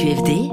CQFD.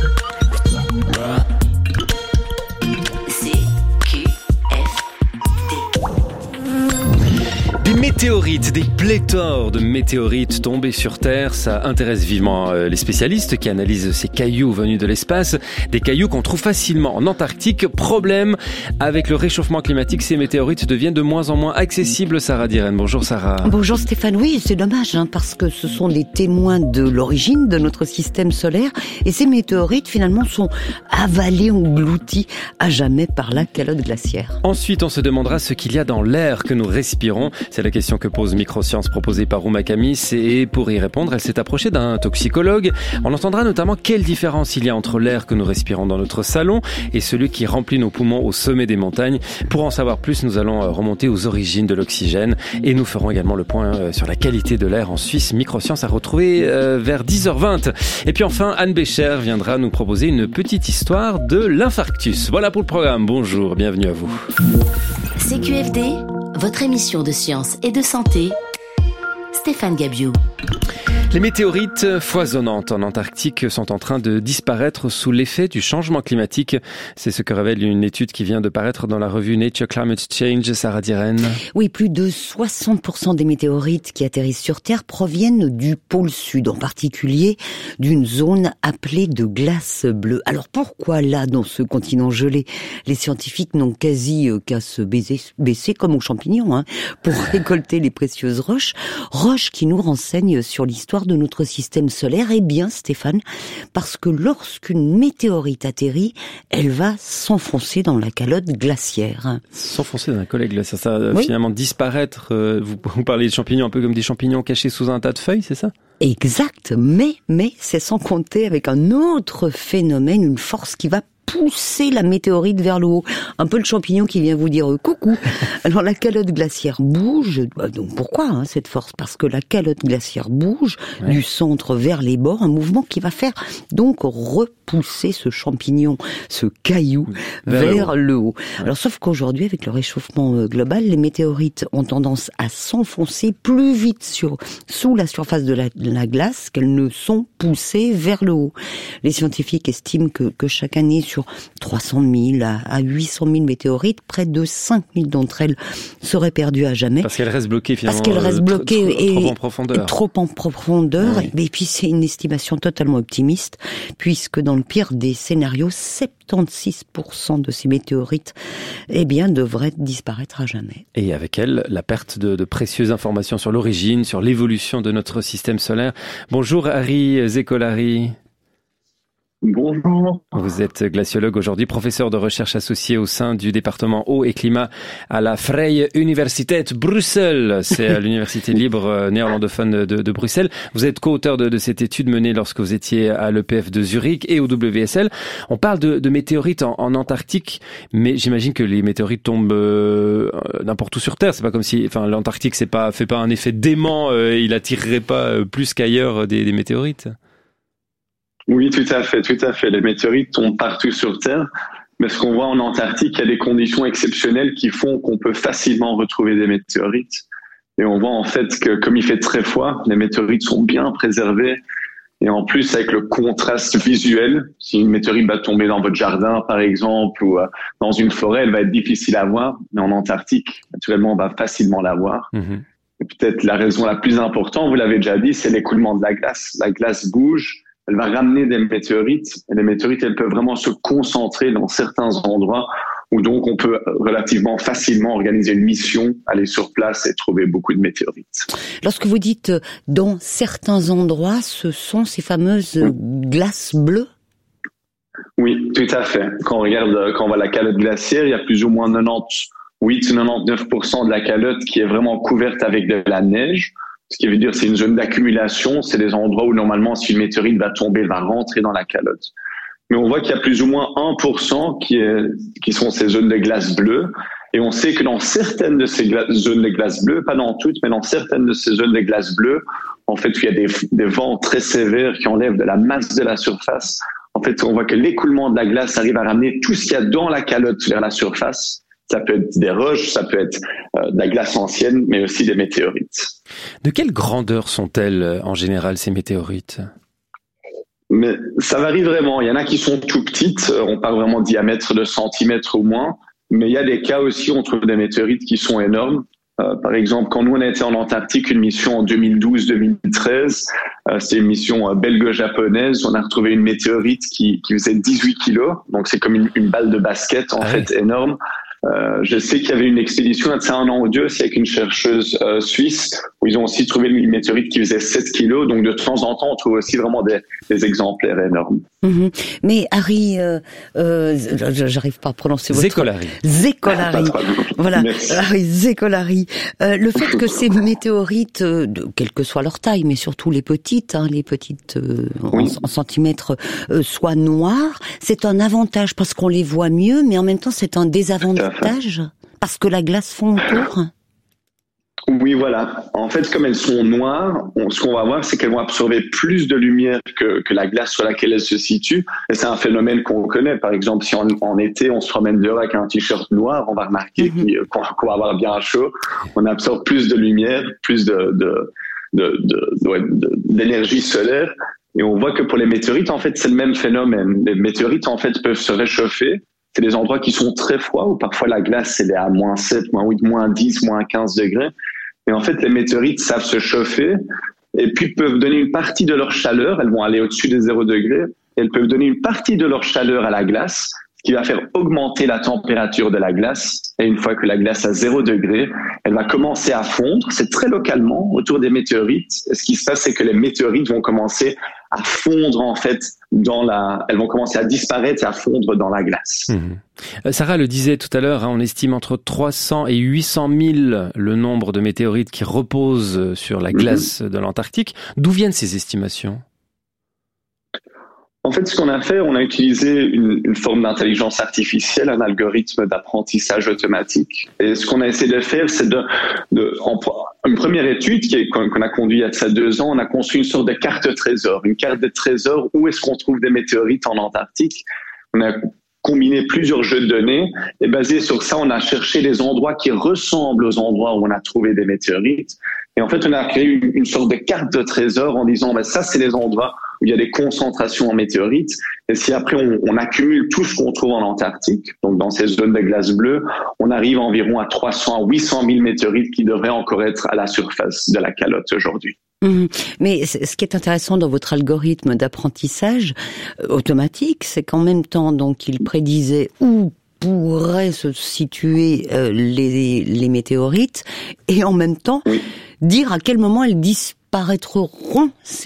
Des météorites, des pléthores de météorites tombées sur Terre, ça intéresse vivement les spécialistes qui analysent ces cailloux venus de l'espace, des cailloux qu'on trouve facilement en Antarctique. Problème, avec le réchauffement climatique, ces météorites deviennent de moins en moins accessibles. Sarah Diren, bonjour Sarah. Bonjour Stéphane, oui c'est dommage parce que ce sont les témoins de l'origine de notre système solaire et ces météorites finalement sont avalés, engloutis à jamais par la calotte glaciaire. Ensuite on se demandera ce qu'il y a dans l'air que nous respirons. C'est la question que pose Microsciences proposée par Rouma Kamis et pour y répondre, elle s'est approchée d'un toxicologue. On entendra notamment quelle différence il y a entre l'air que nous respirons dans notre salon et celui qui remplit nos poumons au sommet des montagnes. Pour en savoir plus, nous allons remonter aux origines de l'oxygène et nous ferons également le point sur la qualité de l'air en Suisse. Microsciences à retrouver vers 10h20. Et puis enfin, Anne Bécher viendra nous proposer une petite histoire de l'infarctus. Voilà pour le programme. Bonjour, bienvenue à vous. CQFD, votre émission de science et de santé. Stéphane Gabiou. Les météorites foisonnantes en Antarctique sont en train de disparaître sous l'effet du changement climatique. C'est ce que révèle une étude qui vient de paraître dans la revue Nature Climate Change. Sarah Diren. Oui, plus de 60% des météorites qui atterrissent sur Terre proviennent du pôle sud, en particulier d'une zone appelée de glace bleue. Alors pourquoi là, dans ce continent gelé, les scientifiques n'ont quasi qu'à se baisser comme aux champignons pour récolter les précieuses roches qui nous renseignent sur l'histoire de notre système solaire? Eh bien, Stéphane, parce que lorsqu'une météorite atterrit, elle va s'enfoncer dans la calotte glaciaire. S'enfoncer dans la calotte glaciaire, ça va finalement disparaître. Vous parlez de champignons un peu comme des champignons cachés sous un tas de feuilles, c'est ça? Exact, mais c'est sans compter avec un autre phénomène, une force qui va pousser la météorite vers le haut. Un peu le champignon qui vient vous dire coucou. Alors la calotte glaciaire bouge. Donc pourquoi cette force? Parce que la calotte glaciaire bouge du centre vers les bords, un mouvement qui va faire donc repousser ce champignon, ce caillou vers le haut. Alors sauf qu'aujourd'hui, avec le réchauffement global, les météorites ont tendance à s'enfoncer plus vite sous la surface de la glace qu'elles ne sont poussées vers le haut. Les scientifiques estiment que chaque année, sur 300 000 à 800 000 météorites, près de 5 000 d'entre elles seraient perdues à jamais. Parce qu'elles restent bloquées finalement. Parce qu'elles restent bloquées trop en profondeur. Trop en profondeur. Oui. Et puis c'est une estimation totalement optimiste, puisque dans le pire des scénarios, 76% de ces météorites, devraient disparaître à jamais. Et avec elles, la perte de précieuses informations sur l'origine, sur l'évolution de notre système solaire. Bonjour Harry Zekolari. Bonjour. Vous êtes glaciologue aujourd'hui, professeur de recherche associé au sein du département eau et climat à la Vrije Universiteit Bruxelles. C'est l'université libre néerlandophone de Bruxelles. Vous êtes co-auteur de cette étude menée lorsque vous étiez à l'EPF de Zurich et au WSL. On parle de météorites en Antarctique, mais j'imagine que les météorites tombent n'importe où sur Terre. C'est pas comme si, l'Antarctique fait pas un effet dément, il attirerait pas plus qu'ailleurs des météorites. Oui, tout à fait. Les météorites tombent partout sur Terre, mais ce qu'on voit en Antarctique, il y a des conditions exceptionnelles qui font qu'on peut facilement retrouver des météorites. Et on voit en fait que comme il fait très froid, les météorites sont bien préservées. Et en plus, avec le contraste visuel, si une météorite va tomber dans votre jardin, par exemple, ou dans une forêt, elle va être difficile à voir. Mais en Antarctique, naturellement, on va facilement la voir. Mm-hmm. Et peut-être la raison la plus importante, vous l'avez déjà dit, c'est l'écoulement de la glace. La glace bouge. Elle va ramener des météorites, et les météorites, elles peuvent vraiment se concentrer dans certains endroits où donc on peut relativement facilement organiser une mission, aller sur place et trouver beaucoup de météorites. Lorsque vous dites dans certains endroits, ce sont ces fameuses glaces bleues? Oui, tout à fait. Quand on voit la calotte glaciaire, il y a plus ou moins 98 ou 99% de la calotte qui est vraiment couverte avec de la neige. Ce qui veut dire c'est une zone d'accumulation, c'est des endroits où normalement si une météorite va tomber, elle va rentrer dans la calotte. Mais on voit qu'il y a plus ou moins 1% qui sont ces zones de glace bleue. Et on sait que dans certaines de ces zones de glace bleue, pas dans toutes, mais dans certaines de ces zones de glace bleue, en fait, il y a des vents très sévères qui enlèvent de la masse de la surface. En fait, on voit que l'écoulement de la glace arrive à ramener tout ce qu'il y a dans la calotte vers la surface. Ça peut être des roches, ça peut être de la glace ancienne, mais aussi des météorites. De quelle grandeur sont-elles en général, ces météorites ? Mais ça varie vraiment. Il y en a qui sont tout petites, on parle vraiment de diamètre de centimètres ou moins, mais il y a des cas aussi où on trouve des météorites qui sont énormes. Par exemple, quand nous on a été en Antarctique, une mission en 2012-2013, c'est une mission belgo-japonaise, on a retrouvé une météorite qui faisait 18 kilos, donc c'est comme une balle de basket en fait énorme. Je sais qu'il y avait une expédition il y a un an ou deux aussi avec une chercheuse suisse où ils ont aussi trouvé une météorite qui faisait 7 kilos. Donc de temps en temps, on trouve aussi vraiment des exemplaires énormes. Mais Harry, j'arrive pas à prononcer votre Zekolari. Zekolari. Voilà, Harry Zekolari. Le fait que ces météorites, quelle que soit leur taille, mais surtout les petites en centimètres, soient noires, c'est un avantage parce qu'on les voit mieux, mais en même temps c'est un désavantage parce que la glace fond autour. Oui, voilà. En fait, comme elles sont noires, ce qu'on va voir, c'est qu'elles vont absorber plus de lumière que la glace sur laquelle elles se situent. Et c'est un phénomène qu'on connaît. Par exemple, si en été, on se promène dehors avec un t-shirt noir, on va remarquer qu'on va avoir bien chaud. On absorbe plus de lumière, plus d'énergie solaire. Et on voit que pour les météorites, en fait, c'est le même phénomène. Les météorites, en fait, peuvent se réchauffer. C'est des endroits qui sont très froids, où parfois la glace, elle est à moins 7, moins 8, moins 10, moins 15 degrés. Et en fait, les météorites savent se chauffer et puis peuvent donner une partie de leur chaleur. Elles vont aller au-dessus des 0 degrés. Elles peuvent donner une partie de leur chaleur à la glace, ce qui va faire augmenter la température de la glace. Et une fois que la glace a 0 degré, elle va commencer à fondre. C'est très localement autour des météorites. Et ce qui se passe, c'est que les météorites vont commencer à fondre en fait elles vont commencer à disparaître et à fondre dans la glace. Sarah le disait tout à l'heure, on estime entre 300 et 800 000 le nombre de météorites qui reposent sur la glace de l'Antarctique. D'où viennent ces estimations ? En fait, ce qu'on a fait, on a utilisé une forme d'intelligence artificielle, un algorithme d'apprentissage automatique. Et ce qu'on a essayé de faire, c'est une première étude qu'on a conduite il y a de ça 2 ans, on a conçu une sorte de carte trésor. Une carte de trésor, où est-ce qu'on trouve des météorites en Antarctique. On a combiné plusieurs jeux de données et basé sur ça, on a cherché les endroits qui ressemblent aux endroits où on a trouvé des météorites. Et en fait, on a créé une sorte de carte de trésor en disant, ça, c'est les endroits où il y a des concentrations en météorites. Et si après, on accumule tout ce qu'on trouve en Antarctique, donc dans ces zones de glace bleue, on arrive environ à 300 à 800 000 météorites qui devraient encore être à la surface de la calotte aujourd'hui. Mais ce qui est intéressant dans votre algorithme d'apprentissage automatique, c'est qu'en même temps, donc, il prédisait où pourraient se situer les météorites, et en même temps dire à quel moment elles disparaîtront ces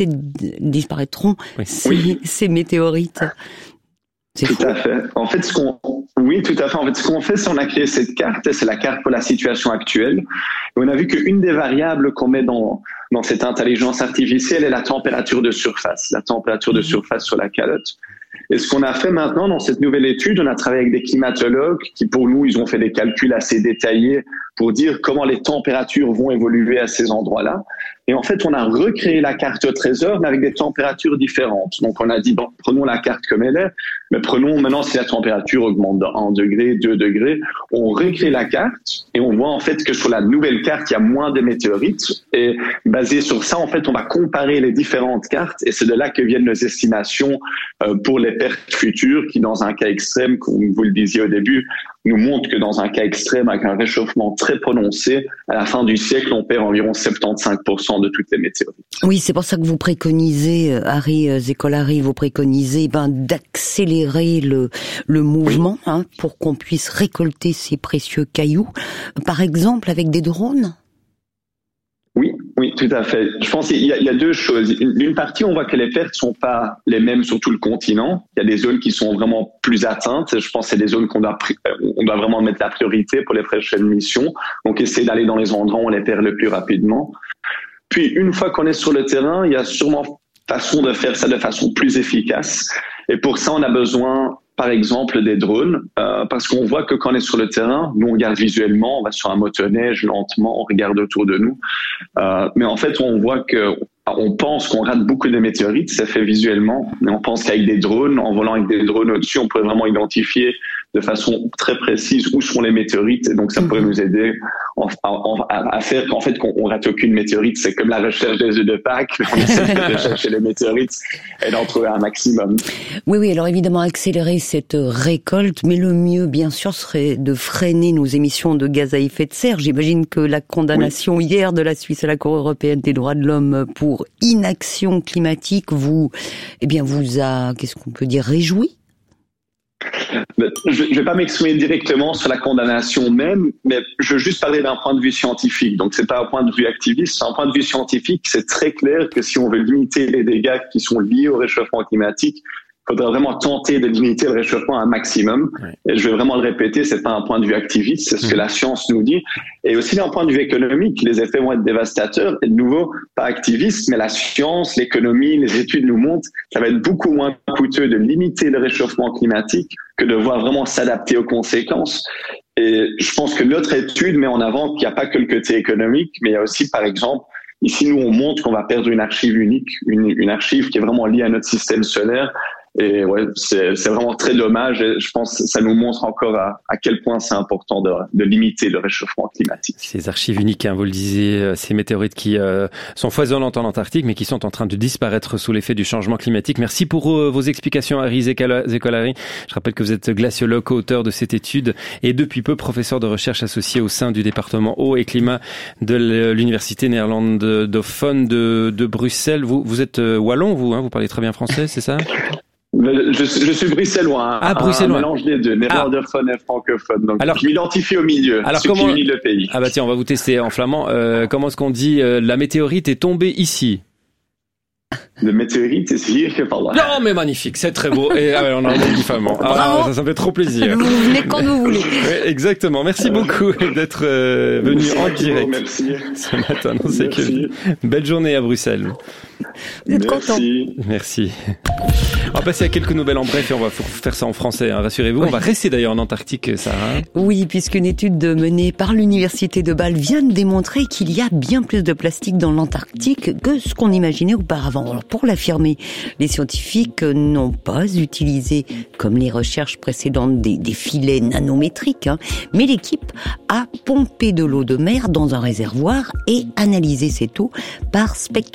météorites. Tout à fait. En fait, ce qu'on fait, c'est on a créé cette carte, et c'est la carte pour la situation actuelle. Et on a vu qu'une des variables qu'on met dans cette intelligence artificielle est la température de surface sur la calotte. Et ce qu'on a fait maintenant dans cette nouvelle étude, on a travaillé avec des climatologues qui, pour nous, ils ont fait des calculs assez détaillés pour dire comment les températures vont évoluer à ces endroits-là. Et en fait, on a recréé la carte trésor, mais avec des températures différentes. Donc, on a dit, prenons la carte comme elle est, mais prenons maintenant si la température augmente de 1 degré, 2 degrés, on recrée la carte et on voit en fait que sur la nouvelle carte, il y a moins de météorites. Et basé sur ça, en fait, on va comparer les différentes cartes et c'est de là que viennent nos estimations pour les pertes futures qui, dans un cas extrême, comme vous le disiez au début, nous montre que dans un cas extrême, avec un réchauffement très prononcé, à la fin du siècle, on perd environ 75% de toutes les météorites. Oui, c'est pour ça que vous préconisez, Harry Zekolari, vous préconisez d'accélérer le mouvement pour qu'on puisse récolter ces précieux cailloux, par exemple avec des drones. Oui, tout à fait. Je pense qu'il y a 2 choses. D'une partie, on voit que les pertes sont pas les mêmes sur tout le continent. Il y a des zones qui sont vraiment plus atteintes. Je pense que c'est des zones qu'on doit vraiment mettre la priorité pour les prochaines missions. Donc, essayer d'aller dans les endroits où on les perd le plus rapidement. Puis, une fois qu'on est sur le terrain, il y a sûrement façon de faire ça de façon plus efficace. Et pour ça, on a besoin, par exemple, des drones, parce qu'on voit que quand on est sur le terrain, nous on regarde visuellement, on va sur un motoneige lentement, on regarde autour de nous, mais en fait on voit on pense qu'on rate beaucoup de météorites, ça fait visuellement, mais on pense qu'avec des drones, en volant avec des drones au-dessus, on pourrait vraiment identifier de façon très précise où sont les météorites, et donc ça pourrait nous aider à faire qu'en fait qu'on rate aucune météorite. C'est comme la recherche des œufs de Pâques, on essaie de rechercher les météorites et d'en trouver un maximum. Oui, alors évidemment accélérer cette récolte, mais le mieux bien sûr serait de freiner nos émissions de gaz à effet de serre. J'imagine que la condamnation hier de la Suisse à la Cour européenne des droits de l'homme pour inaction climatique vous a, qu'est-ce qu'on peut dire, réjoui? Je ne vais pas m'exprimer directement sur la condamnation même, mais je veux juste parler d'un point de vue scientifique. Donc, c'est pas un point de vue activiste, c'est un point de vue scientifique. C'est très clair que si on veut limiter les dégâts qui sont liés au réchauffement climatique, il faudrait vraiment tenter de limiter le réchauffement à un maximum. Et je vais vraiment le répéter, c'est pas un point de vue activiste, c'est ce que la science nous dit. Et aussi d'un point de vue économique, les effets vont être dévastateurs. Et de nouveau, pas activiste, mais la science, l'économie, les études nous montrent que ça va être beaucoup moins coûteux de limiter le réchauffement climatique que de devoir vraiment s'adapter aux conséquences. Et je pense que notre étude met en avant qu'il n'y a pas que le côté économique, mais il y a aussi, par exemple, ici, nous, on montre qu'on va perdre une archive unique, une archive qui est vraiment liée à notre système solaire. Et ouais, c'est vraiment très dommage. Et je pense que ça nous montre encore à quel point c'est important de limiter le réchauffement climatique. Ces archives uniques, hein, vous le disiez, ces météorites qui sont foisonnantes en Antarctique, mais qui sont en train de disparaître sous l'effet du changement climatique. Merci pour vos explications, Harry Zekolari. Je rappelle que vous êtes glaciologue, co-auteur de cette étude et depuis peu professeur de recherche associé au sein du département eau et climat de l'université néerlandophone de Bruxelles. Vous êtes wallon, vous parlez très bien français, c'est ça? Je suis bruxellois, un mélange des deux, néerlandophone et francophone. Donc, alors, je m'identifie au milieu, ce qui unit le pays. Ah bah tiens, on va vous tester en flamand. Comment est-ce qu'on dit la météorite est tombée ici? De météorite is hier gevallen. Non, mais magnifique, c'est très beau. Et on a un dit flamand. Ça me fait trop plaisir. Vous venez quand vous voulez. Oui, exactement. Merci beaucoup d'être venu en direct ce matin. Non, c'est que belle journée à Bruxelles. Vous êtes content. Merci. On va passer à quelques nouvelles en bref et on va faire ça en français, hein, rassurez-vous. Oui. On va rester d'ailleurs en Antarctique, Sarah. Oui, puisqu'une étude menée par l'université de Bâle vient de démontrer qu'il y a bien plus de plastique dans l'Antarctique que ce qu'on imaginait auparavant. Alors pour l'affirmer, les scientifiques n'ont pas utilisé, comme les recherches précédentes, des filets nanométriques, mais l'équipe a pompé de l'eau de mer dans un réservoir et analysé cette eau par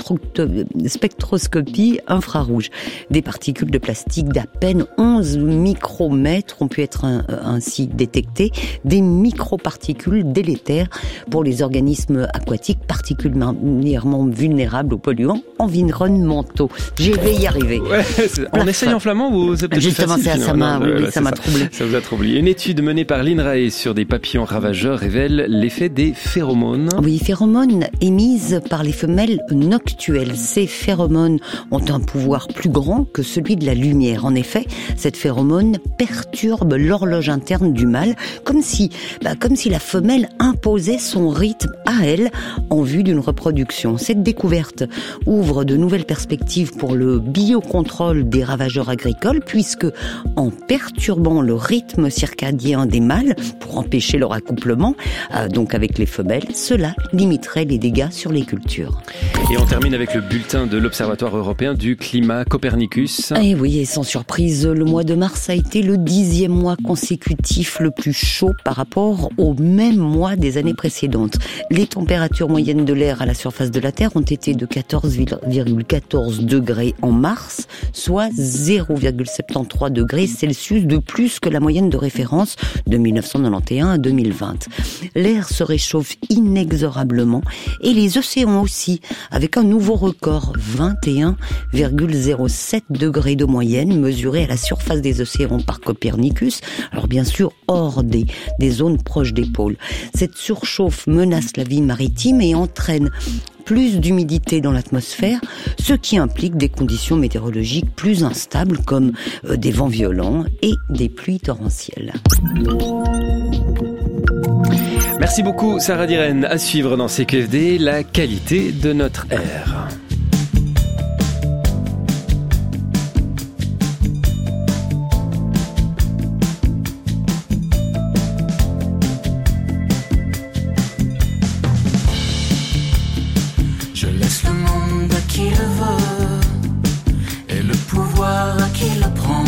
spectroscopie infrarouge. Des particules de plastique d'à peine 11 micromètres ont pu être ainsi détectées, des microparticules délétères pour les organismes aquatiques particulièrement vulnérables aux polluants environnementaux. Je vais y arriver. Ouais, on essaye en flamand ou c'est peut-être justement facile, ça m'a troublé. Ça vous a troublé. Une étude menée par l'INRAE sur des papillons ravageurs révèle l'effet des phéromones. Oui, phéromones émises par les femelles noctuelles. Ces phéromones ont un pouvoir plus grand que celui de la lumière. En effet, cette phéromone perturbe l'horloge interne du mâle, comme si la femelle imposait son rythme à elle en vue d'une reproduction. Cette découverte ouvre de nouvelles perspectives pour le biocontrôle des ravageurs agricoles, puisque en perturbant le rythme circadien des mâles pour empêcher leur accouplement, donc avec les femelles, cela limiterait les dégâts sur les cultures. Et on termine avec le bulletin de l'Observatoire européen du climat Copernicus. Et oui, et sans surprise, le mois de mars a été le 10e mois consécutif le plus chaud par rapport au même mois des années précédentes. Les températures moyennes de l'air à la surface de la Terre ont été de 14,14 degrés en mars, soit 0,73 degrés Celsius de plus que la moyenne de référence de 1991 à 2020. L'air se réchauffe inexorablement et les océans aussi, avec un nouveau record, 21,07 degrés de moyenne mesurés à la surface des océans par Copernicus, alors bien sûr hors des zones proches des pôles. Cette surchauffe menace la vie maritime et entraîne plus d'humidité dans l'atmosphère, ce qui implique des conditions météorologiques plus instables comme des vents violents et des pluies torrentielles. Merci beaucoup Sarah Diren. À suivre dans CQFD, la qualité de notre air. Je laisse le monde à qui le veut et le pouvoir à qui le prend.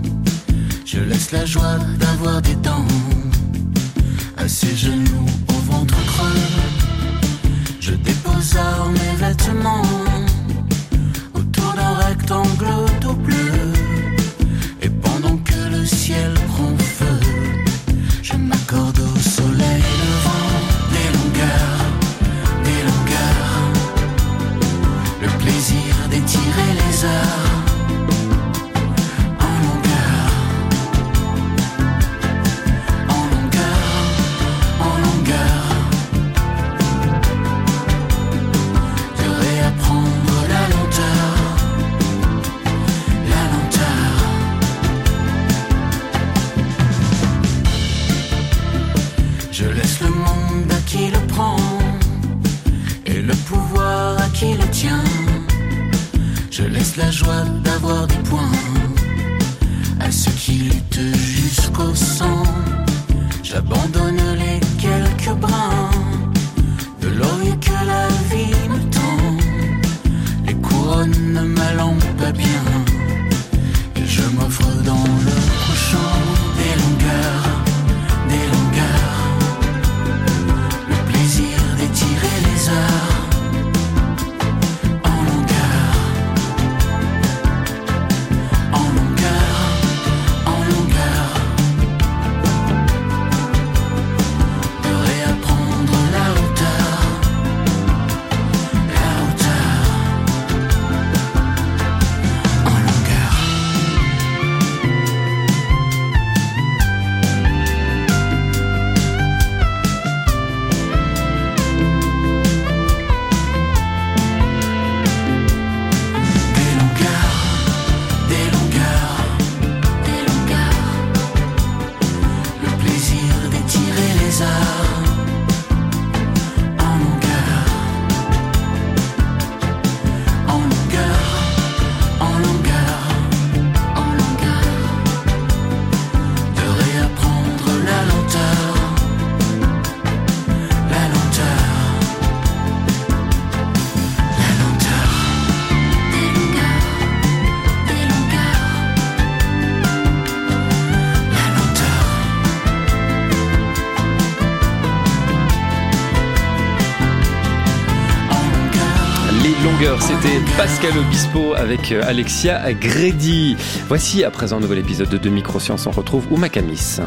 Je laisse la joie d'avoir des dents à ses genoux au vent. ventre creux. Je dépose mes vêtements autour d'un rectangle d'eau bleue. Et pendant que le ciel prend feu, je m'accorde au soleil levant. Des longueurs, le plaisir d'étirer les heures. Je laisse la joie d'avoir des points à ceux qui luttent jusqu'au sang. J'abandonne les quelques brins de laurier que la vie me tend. Les couronnes ma lampe à bien et je m'offre dans le couchant. Des longueurs, le plaisir d'étirer les heures. C'était Pascal Obispo avec Alexia Grédy. Voici à présent un nouvel épisode de Microsciences. On retrouve Ouma Kamis.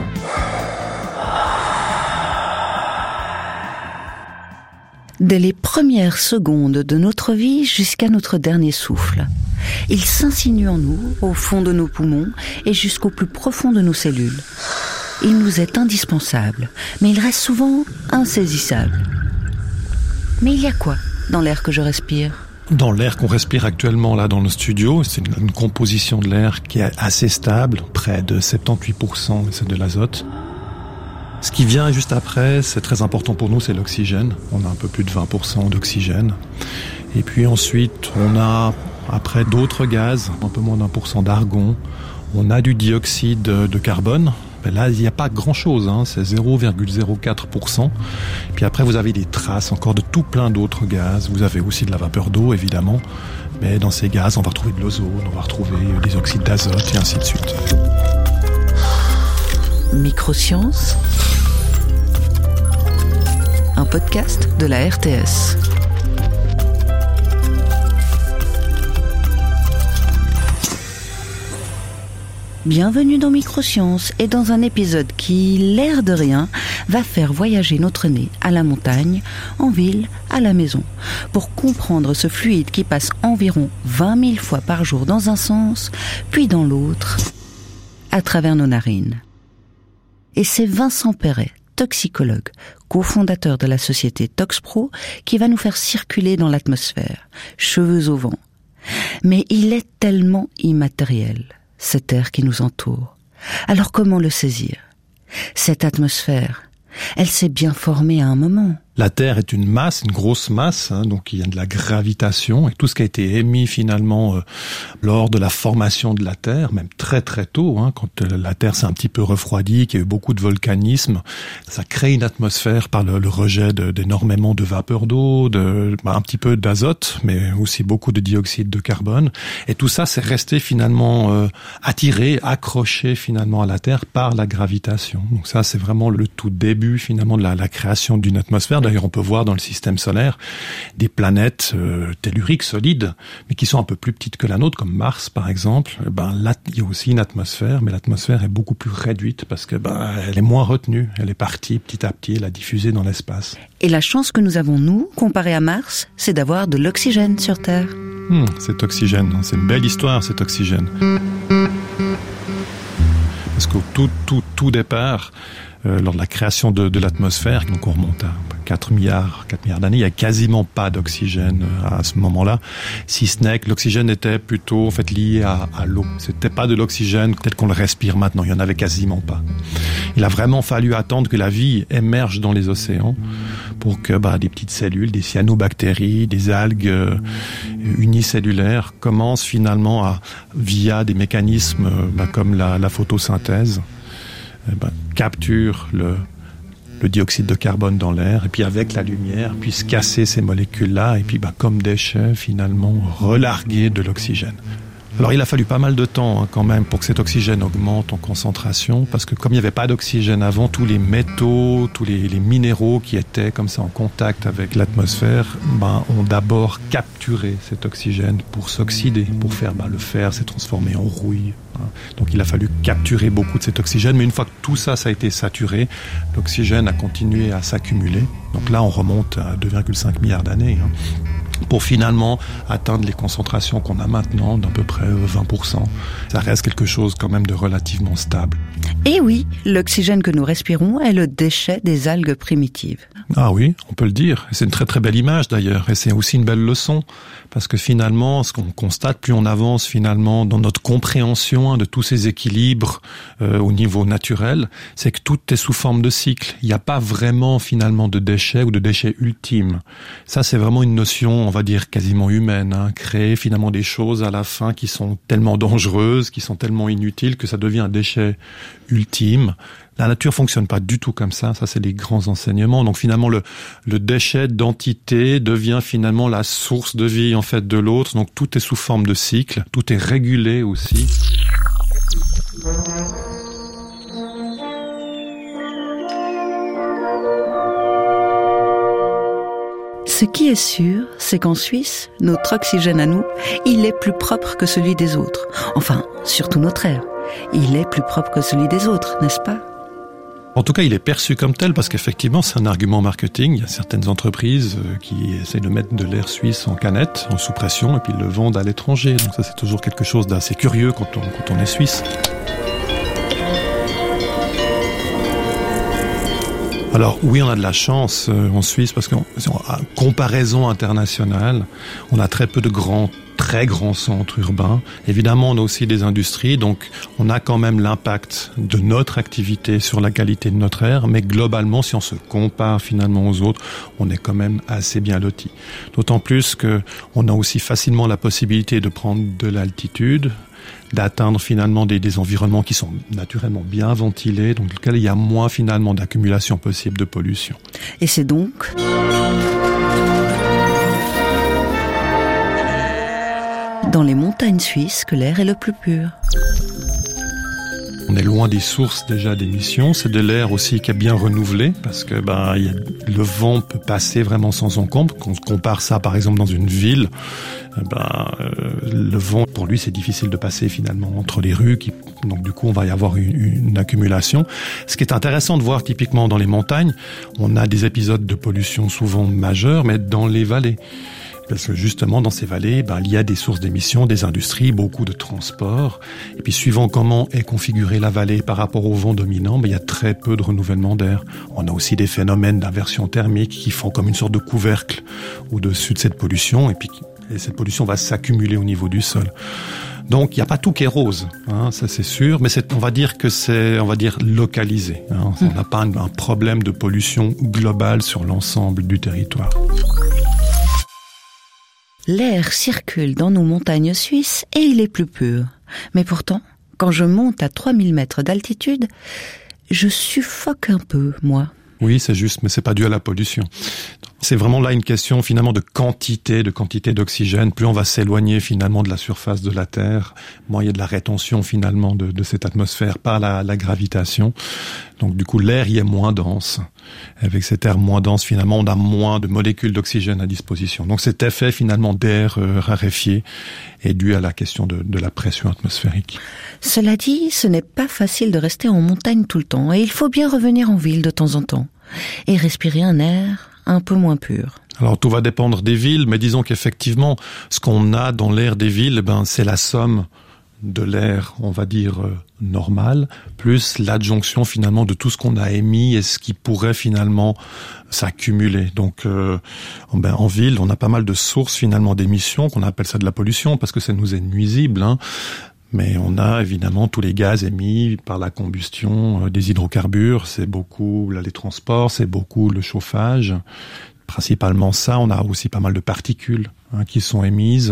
Dès les premières secondes de notre vie jusqu'à notre dernier souffle, il s'insinue en nous, au fond de nos poumons et jusqu'au plus profond de nos cellules. Il nous est indispensable, mais il reste souvent insaisissable. Mais il y a quoi dans l'air que je respire ? Dans l'air qu'on respire actuellement là dans le studio, c'est une composition de l'air qui est assez stable, près de 78%, c'est de l'azote. Ce qui vient juste après, c'est très important pour nous, c'est l'oxygène. On a un peu plus de 20% d'oxygène. Et puis ensuite, on a après d'autres gaz, un peu moins d'1% d'argon. On a du dioxyde de carbone. Ben là, il n'y a pas grand-chose, c'est 0,04%. Puis après, vous avez des traces encore de tout plein d'autres gaz. Vous avez aussi de la vapeur d'eau, évidemment. Mais dans ces gaz, on va retrouver de l'ozone, on va retrouver des oxydes d'azote et ainsi de suite. Microsciences, un podcast de la RTS. Bienvenue dans Microsciences et dans un épisode qui, l'air de rien, va faire voyager notre nez à la montagne, en ville, à la maison, pour comprendre ce fluide qui passe environ 20 000 fois par jour dans un sens, puis dans l'autre, à travers nos narines. Et c'est Vincent Perret, toxicologue, cofondateur de la société ToxPro, qui va nous faire circuler dans l'atmosphère, cheveux au vent. Mais il est tellement immatériel, cet air qui nous entoure. Alors comment le saisir ? Cette atmosphère, elle s'est bien formée à un moment. La Terre est une masse, une grosse masse, donc il y a de la gravitation et tout ce qui a été émis finalement lors de la formation de la Terre, même très très tôt, quand la Terre s'est un petit peu refroidie, qu'il y a eu beaucoup de volcanisme, ça crée une atmosphère par le rejet d'énormément de vapeur d'eau, un petit peu d'azote, mais aussi beaucoup de dioxyde de carbone. Et tout ça, c'est resté finalement attiré, accroché finalement à la Terre par la gravitation. Donc ça, c'est vraiment le tout début finalement de la création d'une atmosphère. D'ailleurs, on peut voir dans le système solaire des planètes telluriques solides, mais qui sont un peu plus petites que la nôtre, comme Mars par exemple. Là, il y a aussi une atmosphère, mais l'atmosphère est beaucoup plus réduite parce que elle est moins retenue. Elle est partie petit à petit, elle a diffusé dans l'espace. Et la chance que nous avons, nous, comparée à Mars, c'est d'avoir de l'oxygène sur Terre. Cet oxygène, c'est une belle histoire, cet oxygène. Parce qu'au tout départ, lors de la création de l'atmosphère, donc on remonte à 4 milliards d'années, il n'y a quasiment pas d'oxygène à ce moment-là, si ce n'est que l'oxygène était plutôt en fait lié à l'eau. C'était pas de l'oxygène tel qu'on le respire maintenant, il y en avait quasiment pas. Il a vraiment fallu attendre que la vie émerge dans les océans pour que des petites cellules, des cyanobactéries, des algues unicellulaires commencent finalement via des mécanismes comme la photosynthèse, capture le dioxyde de carbone dans l'air, et puis avec la lumière, puisse casser ces molécules-là, et puis comme déchets, finalement, relarguer de l'oxygène. Alors il a fallu pas mal de temps quand même pour que cet oxygène augmente en concentration, parce que comme il n'y avait pas d'oxygène avant, tous les métaux, tous les minéraux qui étaient comme ça en contact avec l'atmosphère, ont d'abord capturé cet oxygène pour s'oxyder, pour faire le fer s'est transformé en rouille. Donc il a fallu capturer beaucoup de cet oxygène, mais une fois que tout ça a été saturé, l'oxygène a continué à s'accumuler. Donc là on remonte à 2,5 milliards d'années. Pour finalement atteindre les concentrations qu'on a maintenant d'à peu près 20%. Ça reste quelque chose quand même de relativement stable. Et oui, l'oxygène que nous respirons est le déchet des algues primitives. Ah oui, on peut le dire. C'est une très très belle image d'ailleurs, et c'est aussi une belle leçon, parce que finalement, ce qu'on constate, plus on avance finalement dans notre compréhension de tous ces équilibres au niveau naturel, c'est que tout est sous forme de cycle. Il n'y a pas vraiment finalement de déchets ou de déchets ultimes. Ça, c'est vraiment une notion, on va dire, quasiment humaine. Créer finalement des choses à la fin qui sont tellement dangereuses, qui sont tellement inutiles que ça devient un déchet ultime. La nature fonctionne pas du tout comme ça. Ça, c'est les grands enseignements. Donc finalement, le déchet d'entité devient finalement la source de vie en fait de l'autre. Donc tout est sous forme de cycle. Tout est régulé aussi. Ce qui est sûr, c'est qu'en Suisse, notre oxygène à nous, il est plus propre que celui des autres. Enfin, surtout notre air. Il est plus propre que celui des autres, n'est-ce pas ? En tout cas, il est perçu comme tel parce qu'effectivement, c'est un argument marketing. Il y a certaines entreprises qui essaient de mettre de l'air suisse en canette, en sous-pression, et puis ils le vendent à l'étranger. Donc ça, c'est toujours quelque chose d'assez curieux quand on est suisse. Alors oui, on a de la chance en Suisse parce qu'en comparaison internationale, on a très peu de très grands centres urbains. Évidemment, on a aussi des industries, donc on a quand même l'impact de notre activité sur la qualité de notre air, mais globalement, si on se compare finalement aux autres, on est quand même assez bien loti. D'autant plus que on a aussi facilement la possibilité de prendre de l'altitude, d'atteindre finalement des environnements qui sont naturellement bien ventilés, donc dans lequel il y a moins finalement d'accumulation possible de pollution. Et c'est donc dans les montagnes suisses que l'air est le plus pur. On est loin des sources déjà d'émissions. C'est de l'air aussi qui est bien renouvelé parce que le vent peut passer vraiment sans encombre. Quand on compare ça par exemple dans une ville, le vent pour lui c'est difficile de passer finalement entre les rues. Donc du coup on va y avoir une accumulation. Ce qui est intéressant de voir typiquement dans les montagnes, on a des épisodes de pollution souvent majeurs, mais dans les vallées. Parce que justement, dans ces vallées, il y a des sources d'émissions, des industries, beaucoup de transports. Et puis, suivant comment est configurée la vallée par rapport au vent dominant, il y a très peu de renouvellement d'air. On a aussi des phénomènes d'inversion thermique qui font comme une sorte de couvercle au-dessus de cette pollution. Et puis, cette pollution va s'accumuler au niveau du sol. Donc, il n'y a pas tout qui est rose, hein, ça c'est sûr, mais on va dire que c'est localisé. Hein. On n'a pas un problème de pollution globale sur l'ensemble du territoire. L'air circule dans nos montagnes suisses et il est plus pur. Mais pourtant, quand je monte à 3000 mètres d'altitude, je suffoque un peu, moi. Oui, c'est juste, mais c'est pas dû à la pollution. C'est vraiment là une question finalement de quantité d'oxygène. Plus on va s'éloigner finalement de la surface de la Terre, moins il y a de la rétention finalement de cette atmosphère par la gravitation. Donc du coup l'air y est moins dense. Avec cet air moins dense finalement on a moins de molécules d'oxygène à disposition. Donc cet effet finalement d'air raréfié est dû à la question de la pression atmosphérique. Cela dit, ce n'est pas facile de rester en montagne tout le temps et il faut bien revenir en ville de temps en temps et respirer un air un peu moins pur. Alors tout va dépendre des villes, mais disons qu'effectivement, ce qu'on a dans l'air des villes, c'est la somme de l'air, on va dire, normal, plus l'adjonction finalement de tout ce qu'on a émis et ce qui pourrait finalement s'accumuler. Donc en ville, on a pas mal de sources finalement d'émissions, qu'on appelle ça de la pollution, parce que ça nous est nuisible, hein. Mais on a évidemment tous les gaz émis par la combustion des hydrocarbures, c'est beaucoup les transports, c'est beaucoup le chauffage. Principalement ça, on a aussi pas mal de particules qui sont émises.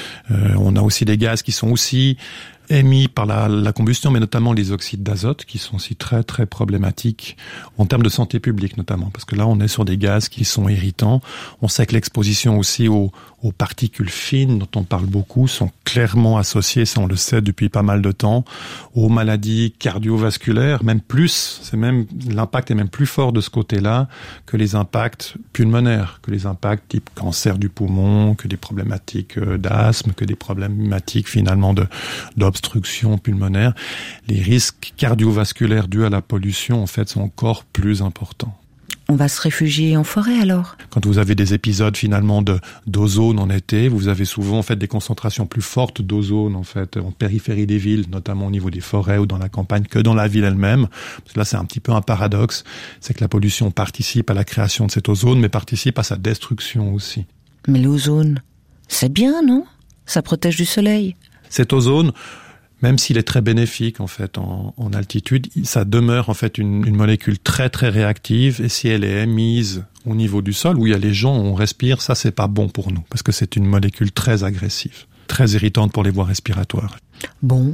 On a aussi des gaz qui sont aussi émis par la combustion, mais notamment les oxydes d'azote, qui sont aussi très très problématiques en termes de santé publique notamment, parce que là on est sur des gaz qui sont irritants. On sait que l'exposition aussi aux particules fines, dont on parle beaucoup, sont clairement associées, ça on le sait depuis pas mal de temps, aux maladies cardiovasculaires, même plus, l'impact est même plus fort de ce côté-là que les impacts pulmonaires, que les impacts type cancer du poumon, que des problématiques d'asthme, que des problématiques finalement d'obstruction pulmonaire. Les risques cardiovasculaires dus à la pollution, en fait, sont encore plus importants. On va se réfugier en forêt alors ? Quand vous avez des épisodes finalement d'ozone en été, vous avez souvent en fait des concentrations plus fortes d'ozone en fait en périphérie des villes, notamment au niveau des forêts ou dans la campagne, que dans la ville elle-même. Parce que là c'est un petit peu un paradoxe, c'est que la pollution participe à la création de cet ozone, mais participe à sa destruction aussi. Mais l'ozone, c'est bien, non ? Ça protège du soleil. Cet ozone, même s'il est très bénéfique en fait en altitude, ça demeure en fait une molécule très très réactive, et si elle est émise au niveau du sol où il y a les gens, on respire, ça c'est pas bon pour nous parce que c'est une molécule très agressive, très irritante pour les voies respiratoires. Bon,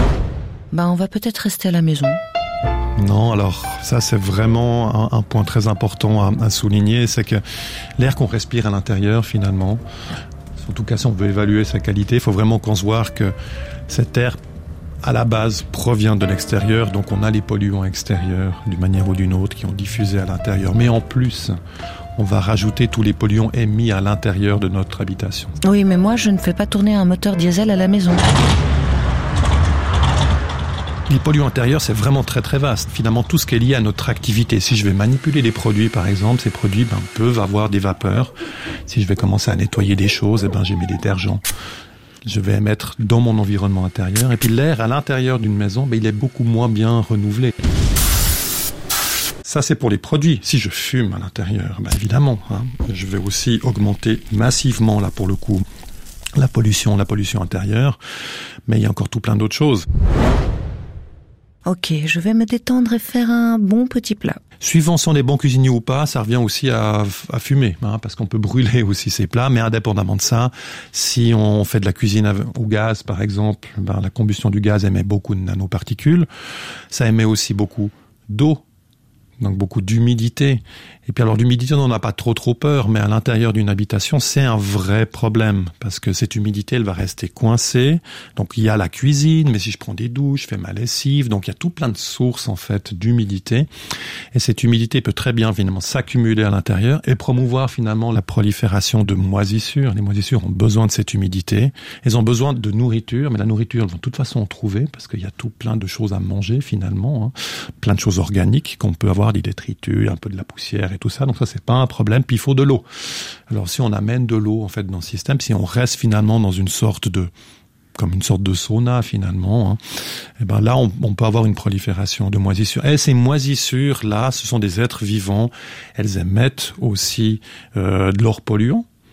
on va peut-être rester à la maison. Non, alors ça c'est vraiment un point très important à souligner, c'est que l'air qu'on respire à l'intérieur finalement, en tout cas si on veut évaluer sa qualité, il faut vraiment qu'on se voit que cet air à la base provient de l'extérieur, donc on a les polluants extérieurs d'une manière ou d'une autre qui ont diffusé à l'intérieur, mais en plus on va rajouter tous les polluants émis à l'intérieur de notre habitation. Oui, mais moi je ne fais pas tourner un moteur diesel à la maison. Les polluants intérieurs, c'est vraiment très très vaste. Finalement, tout ce qui est lié à notre activité. Si je vais manipuler des produits, par exemple, ces produits peuvent avoir des vapeurs. Si je vais commencer à nettoyer des choses, j'ai mes détergents. Je vais émettre dans mon environnement intérieur. Et puis l'air à l'intérieur d'une maison, il est beaucoup moins bien renouvelé. Ça, c'est pour les produits. Si je fume à l'intérieur, évidemment, je vais aussi augmenter massivement, là, pour le coup, la pollution intérieure. Mais il y a encore tout plein d'autres choses. Ok, je vais me détendre et faire un bon petit plat. Suivant si on est bon cuisinier ou pas, ça revient aussi à fumer, parce qu'on peut brûler aussi ces plats, mais indépendamment de ça, si on fait de la cuisine au gaz, par exemple, la combustion du gaz émet beaucoup de nanoparticules, ça émet aussi beaucoup d'eau, donc beaucoup d'humidité. Et puis alors l'humidité, on n'en a pas trop peur, mais à l'intérieur d'une habitation, c'est un vrai problème, parce que cette humidité, elle va rester coincée. Donc il y a la cuisine, mais si je prends des douches, je fais ma lessive, donc il y a tout plein de sources en fait d'humidité. Et cette humidité peut très bien finalement s'accumuler à l'intérieur et promouvoir finalement la prolifération de moisissures. Les moisissures ont besoin de cette humidité. Elles ont besoin de nourriture, mais la nourriture, elles vont de toute façon en trouver, parce qu'il y a tout plein de choses à manger finalement, plein de choses organiques qu'on peut avoir, des détritus, un peu de la poussière et tout ça, donc ça c'est pas un problème. Puis il faut de l'eau. Alors si on amène de l'eau en fait dans le système, si on reste finalement dans une sorte de sauna finalement, là on peut avoir une prolifération de moisissures. Et ces moisissures là, ce sont des êtres vivants, elles émettent aussi de leurs polluants.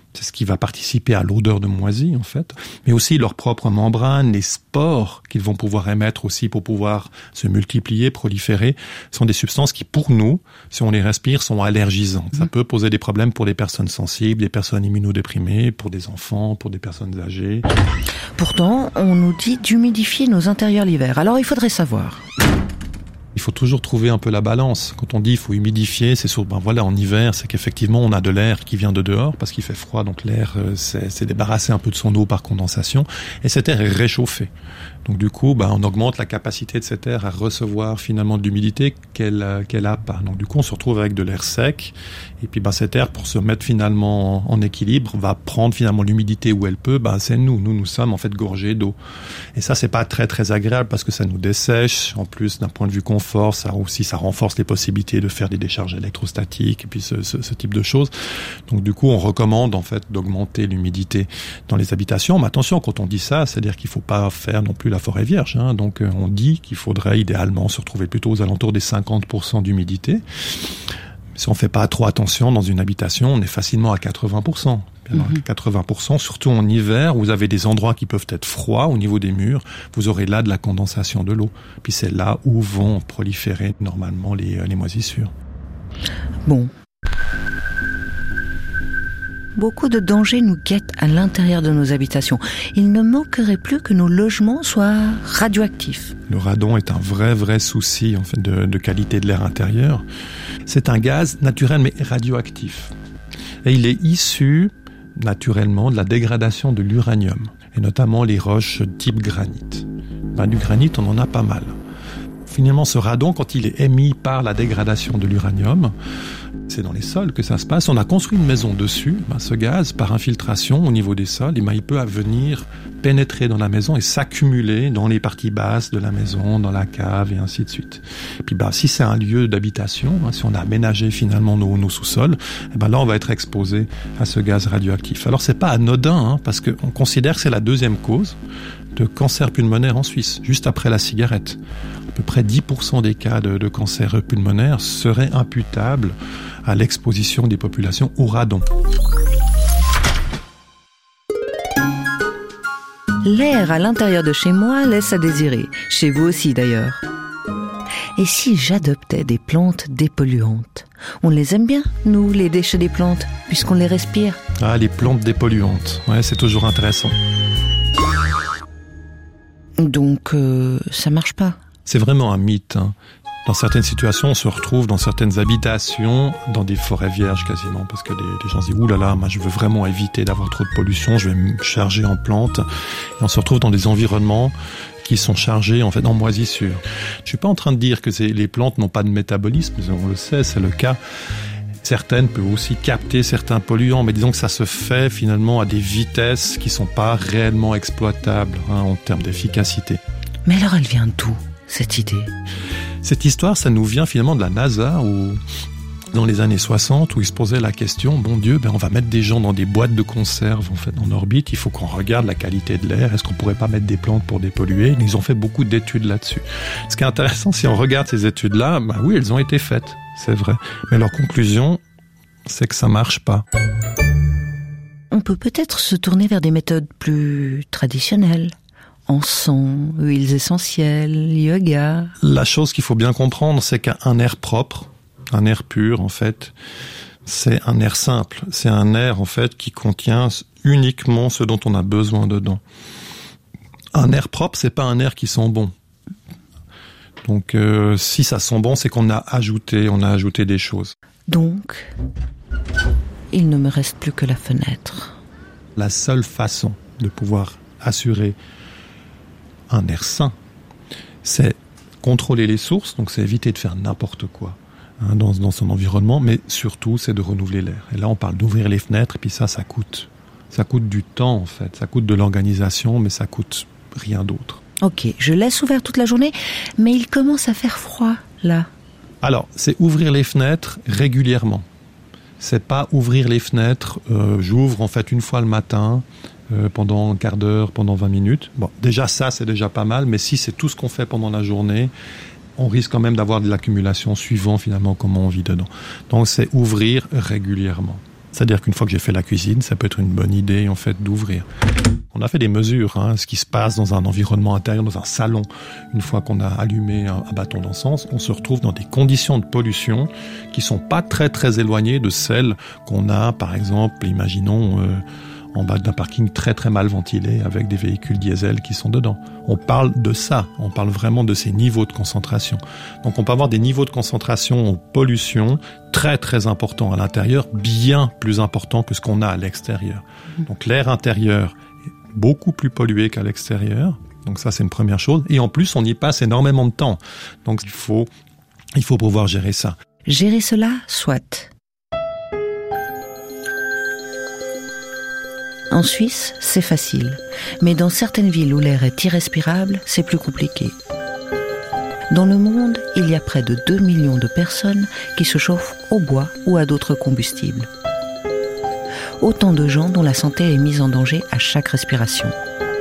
C'est ce qui va participer à l'odeur de moisi, en fait. Mais aussi leurs propres membranes, les spores qu'ils vont pouvoir émettre aussi pour pouvoir se multiplier, proliférer, sont des substances qui, pour nous, si on les respire, sont allergisantes. Ça peut poser des problèmes pour des personnes sensibles, des personnes immunodéprimées, pour des enfants, pour des personnes âgées. Pourtant, on nous dit d'humidifier nos intérieurs l'hiver. Alors, il faudrait savoir. Il faut toujours trouver un peu la balance. Quand on dit il faut humidifier, c'est sûr, en hiver, c'est qu'effectivement on a de l'air qui vient de dehors parce qu'il fait froid, donc l'air s'est débarrassé un peu de son eau par condensation et cet air est réchauffé. Donc du coup, on augmente la capacité de cet air à recevoir finalement de l'humidité qu'elle a pas. Donc du coup, on se retrouve avec de l'air sec et puis cet air, pour se mettre finalement en équilibre, va prendre finalement l'humidité où elle peut. C'est nous sommes en fait gorgés d'eau. Et ça, c'est pas très très agréable parce que ça nous dessèche. En plus, d'un point de vue confort, ça renforce les possibilités de faire des décharges électrostatiques et puis ce type de choses. Donc du coup, on recommande en fait d'augmenter l'humidité dans les habitations. Mais attention, quand on dit ça, c'est-à-dire qu'il faut pas faire non plus la forêt vierge. Donc on dit qu'il faudrait idéalement se retrouver plutôt aux alentours des 50% d'humidité. Si on fait pas trop attention dans une habitation, on est facilement à 80%. 80%, surtout en hiver, où vous avez des endroits qui peuvent être froids au niveau des murs, vous aurez là de la condensation de l'eau. Puis c'est là où vont proliférer normalement les moisissures. Bon. Beaucoup de dangers nous guettent à l'intérieur de nos habitations. Il ne manquerait plus que nos logements soient radioactifs. Le radon est un vrai souci en fait de qualité de l'air intérieur. C'est un gaz naturel mais radioactif. Et il est issu naturellement de la dégradation de l'uranium, et notamment les roches type granit. Du granit, on en a pas mal. Finalement, ce radon, quand il est émis par la dégradation de l'uranium, c'est dans les sols que ça se passe. On a construit une maison dessus. Ce gaz, par infiltration au niveau des sols, il peut venir pénétrer dans la maison et s'accumuler dans les parties basses de la maison, dans la cave et ainsi de suite. Et puis, si c'est un lieu d'habitation, si on a aménagé finalement nos sous-sols, là, on va être exposé à ce gaz radioactif. Alors, c'est pas anodin, parce qu'on considère que c'est la deuxième cause de cancer pulmonaire en Suisse, juste après la cigarette. À peu près 10% des cas de cancer pulmonaire seraient imputables à l'exposition des populations au radon. L'air à l'intérieur de chez moi laisse à désirer. Chez vous aussi d'ailleurs. Et si j'adoptais des plantes dépolluantes ? On les aime bien, nous, les déchets des plantes, puisqu'on les respire. Les plantes dépolluantes. Ouais, c'est toujours intéressant. Donc, ça marche pas. C'est vraiment un mythe. Dans certaines situations, on se retrouve dans certaines habitations, dans des forêts vierges quasiment, parce que les gens se disent « Ouh là là, moi je veux vraiment éviter d'avoir trop de pollution, je vais me charger en plantes. » Et on se retrouve dans des environnements qui sont chargés en fait en moisissures. Je suis pas en train de dire que les plantes n'ont pas de métabolisme, on le sait, c'est le cas. Certaines peuvent aussi capter certains polluants, mais disons que ça se fait finalement à des vitesses qui sont pas réellement exploitables en termes d'efficacité. Mais alors elle vient d'où, cette idée ? Cette histoire, ça nous vient finalement de la NASA, où dans les années 60, où ils se posaient la question, bon Dieu, on va mettre des gens dans des boîtes de conserve en fait en orbite, il faut qu'on regarde la qualité de l'air, est-ce qu'on pourrait pas mettre des plantes pour dépolluer ? Ils ont fait beaucoup d'études là-dessus. Ce qui est intéressant, si on regarde ces études-là, oui, elles ont été faites, c'est vrai. Mais leur conclusion, c'est que ça marche pas. On peut peut-être se tourner vers des méthodes plus traditionnelles. Encens, huiles essentielles, yoga. La chose qu'il faut bien comprendre, c'est qu'un air propre, un air pur, en fait, c'est un air simple. C'est un air, en fait, qui contient uniquement ce dont on a besoin dedans. Un air propre, c'est pas un air qui sent bon. Donc, si ça sent bon, c'est qu'on a ajouté des choses. Donc, il ne me reste plus que la fenêtre. La seule façon de pouvoir assurer un air sain, c'est contrôler les sources, donc c'est éviter de faire n'importe quoi dans son environnement, mais surtout c'est de renouveler l'air. Et là on parle d'ouvrir les fenêtres, et puis ça coûte du temps en fait, ça coûte de l'organisation, mais ça coûte rien d'autre. Ok, je laisse ouvert toute la journée, mais il commence à faire froid là. Alors c'est ouvrir les fenêtres régulièrement. C'est pas ouvrir les fenêtres, j'ouvre en fait une fois le matin, pendant un quart d'heure, pendant 20 minutes. Bon, déjà ça, c'est déjà pas mal, mais si c'est tout ce qu'on fait pendant la journée, on risque quand même d'avoir de l'accumulation suivant finalement comment on vit dedans. Donc c'est ouvrir régulièrement. C'est-à-dire qu'une fois que j'ai fait la cuisine, ça peut être une bonne idée en fait d'ouvrir. On a fait des mesures, ce qui se passe dans un environnement intérieur, dans un salon. Une fois qu'on a allumé un bâton d'encens, on se retrouve dans des conditions de pollution qui sont pas très très éloignées de celles qu'on a, par exemple, imaginons en bas d'un parking très très mal ventilé avec des véhicules diesel qui sont dedans. On parle de ça, on parle vraiment de ces niveaux de concentration. Donc on peut avoir des niveaux de concentration en pollution très très importants à l'intérieur, bien plus importants que ce qu'on a à l'extérieur. Donc l'air intérieur est beaucoup plus pollué qu'à l'extérieur. Donc ça c'est une première chose. Et en plus on y passe énormément de temps. Donc il faut pouvoir gérer ça. Gérer cela, soit. En Suisse, c'est facile, mais dans certaines villes où l'air est irrespirable, c'est plus compliqué. Dans le monde, il y a près de 2 millions de personnes qui se chauffent au bois ou à d'autres combustibles. Autant de gens dont la santé est mise en danger à chaque respiration.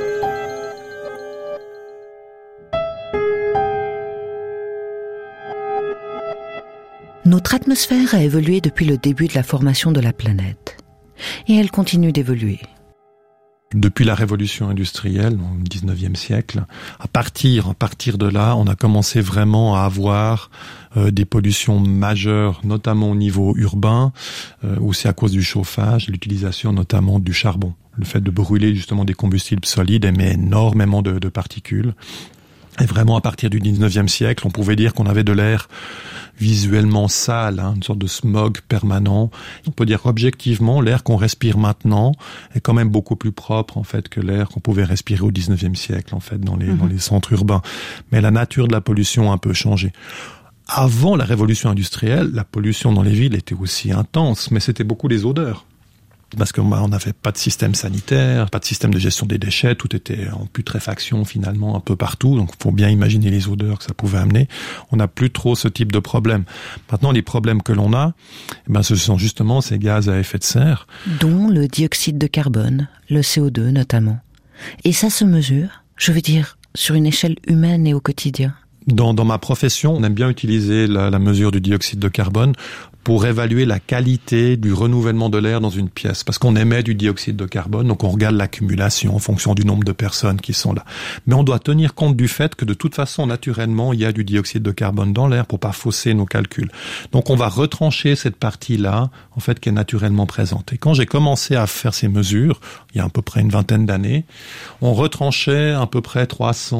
Notre atmosphère a évolué depuis le début de la formation de la planète. Et elle continue d'évoluer. Depuis la révolution industrielle, au XIXe siècle, à partir de là, on a commencé vraiment à avoir des pollutions majeures, notamment au niveau urbain, où c'est à cause du chauffage, l'utilisation notamment du charbon. Le fait de brûler justement des combustibles solides émet énormément de particules. Et vraiment, à partir du 19e siècle, on pouvait dire qu'on avait de l'air visuellement sale, une sorte de smog permanent. On peut dire objectivement, l'air qu'on respire maintenant est quand même beaucoup plus propre, en fait, que l'air qu'on pouvait respirer au 19e siècle, en fait, dans les centres urbains. Mais la nature de la pollution a un peu changé. Avant la révolution industrielle, la pollution dans les villes était aussi intense, mais c'était beaucoup les odeurs. Parce qu'on n'avait pas de système sanitaire, pas de système de gestion des déchets, tout était en putréfaction finalement un peu partout, donc il faut bien imaginer les odeurs que ça pouvait amener. On n'a plus trop ce type de problème. Maintenant, les problèmes que l'on a, ce sont justement ces gaz à effet de serre. Dont le dioxyde de carbone, le CO2 notamment. Et ça se mesure, je veux dire, sur une échelle humaine et au quotidien. Dans ma profession, on aime bien utiliser la mesure du dioxyde de carbone pour évaluer la qualité du renouvellement de l'air dans une pièce. Parce qu'on émet du dioxyde de carbone, donc on regarde l'accumulation en fonction du nombre de personnes qui sont là. Mais on doit tenir compte du fait que de toute façon, naturellement, il y a du dioxyde de carbone dans l'air pour pas fausser nos calculs. Donc on va retrancher cette partie-là, en fait, qui est naturellement présente. Et quand j'ai commencé à faire ces mesures, il y a à peu près une vingtaine d'années, on retranchait à peu près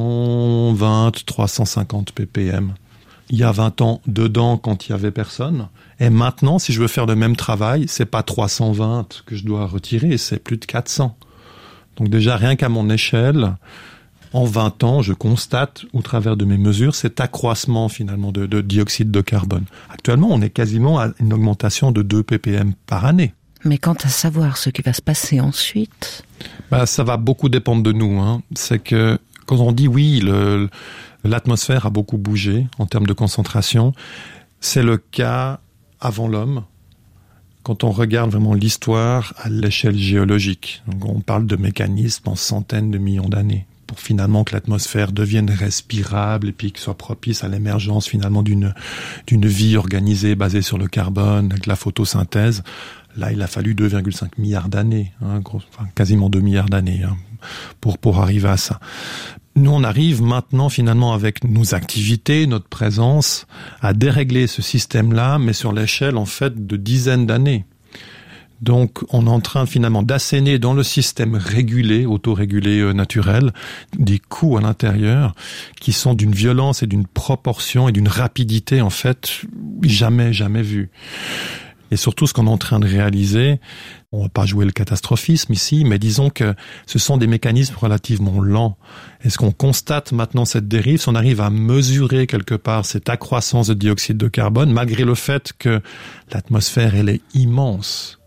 320, 350 ppm. Il y a 20 ans, dedans, quand il y avait personne. Et maintenant, si je veux faire le même travail, c'est pas 320 que je dois retirer, c'est plus de 400. Donc déjà, rien qu'à mon échelle, en 20 ans, je constate, au travers de mes mesures, cet accroissement finalement de dioxyde de carbone. Actuellement, on est quasiment à une augmentation de 2 ppm par année. Mais quant à savoir ce qui va se passer ensuite... ça va beaucoup dépendre de nous. C'est que quand on dit oui, l'atmosphère a beaucoup bougé en termes de concentration, c'est le cas avant l'homme. Quand on regarde vraiment l'histoire à l'échelle géologique, donc on parle de mécanismes en centaines de millions d'années pour finalement que l'atmosphère devienne respirable et puis que soit propice à l'émergence finalement d'une vie organisée basée sur le carbone, avec la photosynthèse. Là, il a fallu 2,5 milliards d'années, quasiment 2 milliards d'années pour arriver à ça. Nous, on arrive maintenant finalement avec nos activités, notre présence, à dérégler ce système-là, mais sur l'échelle en fait de dizaines d'années. Donc, on est en train finalement d'asséner dans le système régulé, autorégulé naturel, des coûts à l'intérieur qui sont d'une violence et d'une proportion et d'une rapidité en fait jamais vues. Et surtout, ce qu'on est en train de réaliser, on va pas jouer le catastrophisme ici, mais disons que ce sont des mécanismes relativement lents. Et ce qu'on constate maintenant, cette dérive, si on arrive à mesurer quelque part cette accroissance de dioxyde de carbone, malgré le fait que l'atmosphère, elle est immense,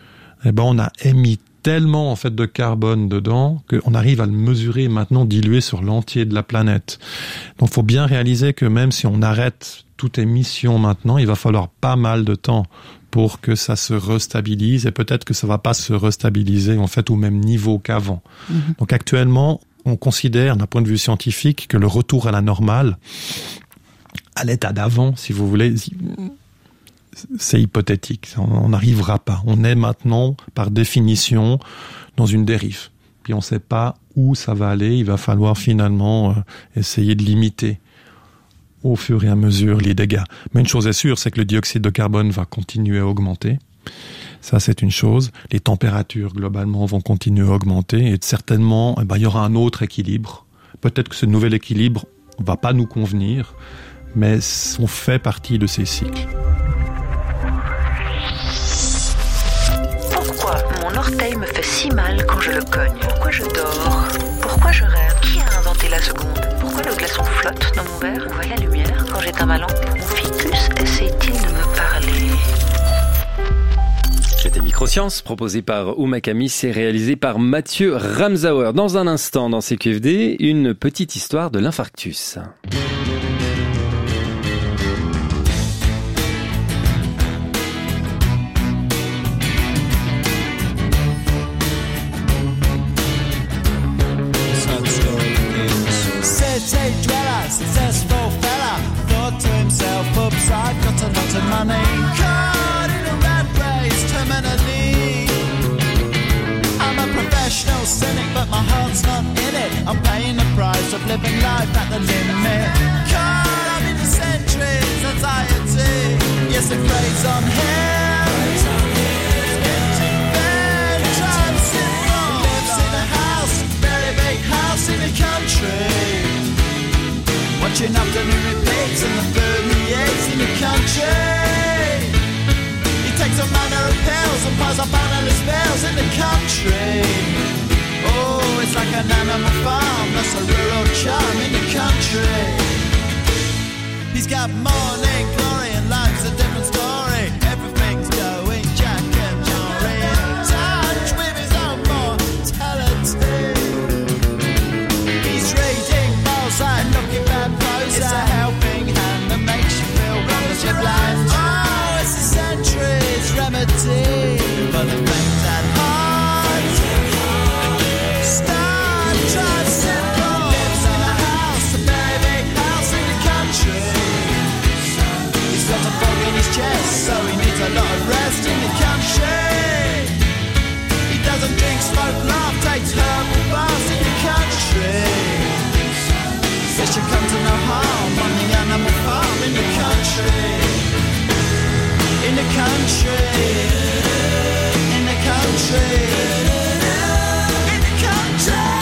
on a émis tellement en fait de carbone dedans qu'on arrive à le mesurer maintenant dilué sur l'entier de la planète. Donc, il faut bien réaliser que même si on arrête toute émission maintenant, il va falloir pas mal de temps pour que ça se restabilise et peut-être que ça va pas se restabiliser en fait au même niveau qu'avant. Donc actuellement, on considère d'un point de vue scientifique que le retour à la normale, à l'état d'avant, si vous voulez, c'est hypothétique. On n'arrivera pas. On est maintenant, par définition, dans une dérive. Puis on ne sait pas où ça va aller. Il va falloir finalement essayer de limiter au fur et à mesure les dégâts. Mais une chose est sûre, c'est que le dioxyde de carbone va continuer à augmenter. Ça, c'est une chose. Les températures, globalement, vont continuer à augmenter. Et certainement, il y aura un autre équilibre. Peut-être que ce nouvel équilibre ne va pas nous convenir, mais on fait partie de ces cycles. Pourquoi mon orteil me fait si mal quand je le cogne? Pourquoi je dors? Pourquoi je rêve? Qui a inventé la seconde? Pourquoi le glaçon flotte dans mon verre? Où va la lumière quand j'éteins ma lampe? Mon ficus essaie-t-il de me parler? C'était Microsciences, proposé par Ouma Kamis et réalisé par Mathieu Ramsauer. Dans un instant, dans CQFD, une petite histoire de l'infarctus. City dweller, successful fella, thought to himself, oops, I've got a lot of money. Caught in a rat race, terminally. I'm a professional cynic, but my heart's not in it. I'm paying the price of living life at the limit. Caught up in the centuries, anxiety. Yes, it preys on him. In the country, watching afternoon repeats and the food he eats in the country. He takes a manner of pills and piles up analyst spells in the country. Oh, it's like an animal farm, that's a rural charm in the country. He's got morning glory and life's a different story. Everything's going Jack and Jory in touch with his own mortality. And looking bad prose, it's a helping hand that makes you feel wonderfully blind. Oh, it's a century's remedy for the things at heart. Start trying simple. Lives in a house, a very big house in the country. He's got a fog in his chest, so he needs a lot of rest in the country. He doesn't drink, smoke, laugh, takes herbal baths in the country. Says you come to no harm on the animal farm in the country. In the country. In the country. In the country.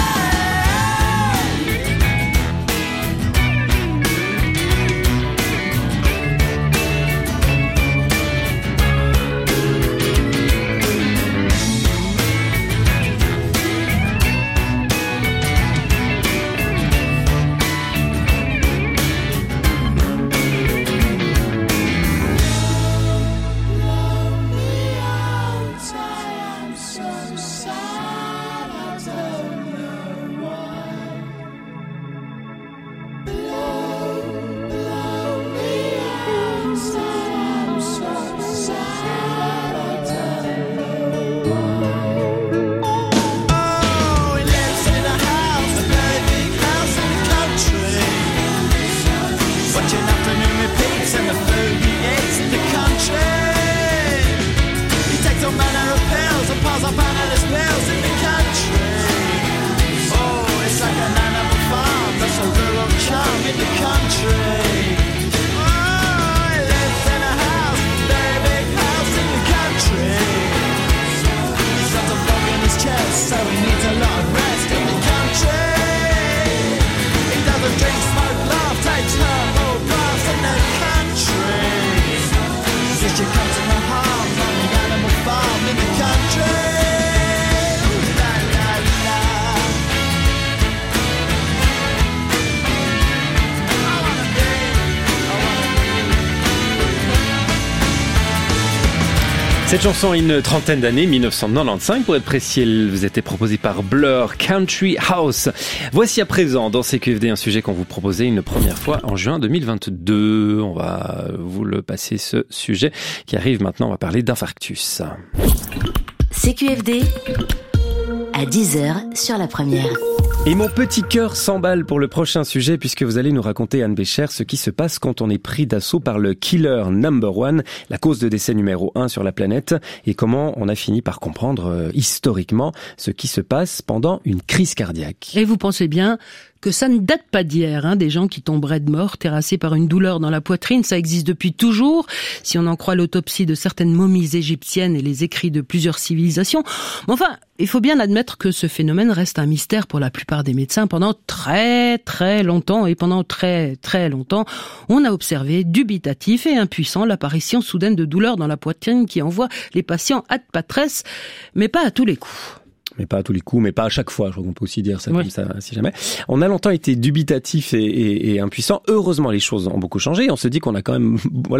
Cette chanson a une trentaine d'années, 1995 pour être précis, elle vous était proposée par Blur, Country House. Voici à présent dans CQFD un sujet qu'on vous proposait une première fois en juin 2022. On va vous le passer ce sujet qui arrive maintenant, on va parler d'infarctus. CQFD à 10h sur la première. Et mon petit cœur s'emballe pour le prochain sujet puisque vous allez nous raconter, Anne Bécher, ce qui se passe quand on est pris d'assaut par le killer number one, la cause de décès numéro 1 sur la planète, et comment on a fini par comprendre historiquement ce qui se passe pendant une crise cardiaque. Et vous pensez bien que ça ne date pas d'hier, des gens qui tomberaient de mort, terrassés par une douleur dans la poitrine, ça existe depuis toujours, si on en croit l'autopsie de certaines momies égyptiennes et les écrits de plusieurs civilisations. Mais enfin, il faut bien admettre que ce phénomène reste un mystère pour la plupart des médecins pendant très très longtemps, et pendant très très longtemps, on a observé, dubitatif et impuissant, l'apparition soudaine de douleurs dans la poitrine qui envoie les patients ad patres, mais pas à tous les coups. Mais pas à tous les coups, mais pas à chaque fois. Je crois qu'on peut aussi dire ça comme ça, si jamais. On a longtemps été dubitatif et impuissant. Heureusement, les choses ont beaucoup changé. On se dit qu'on a quand même,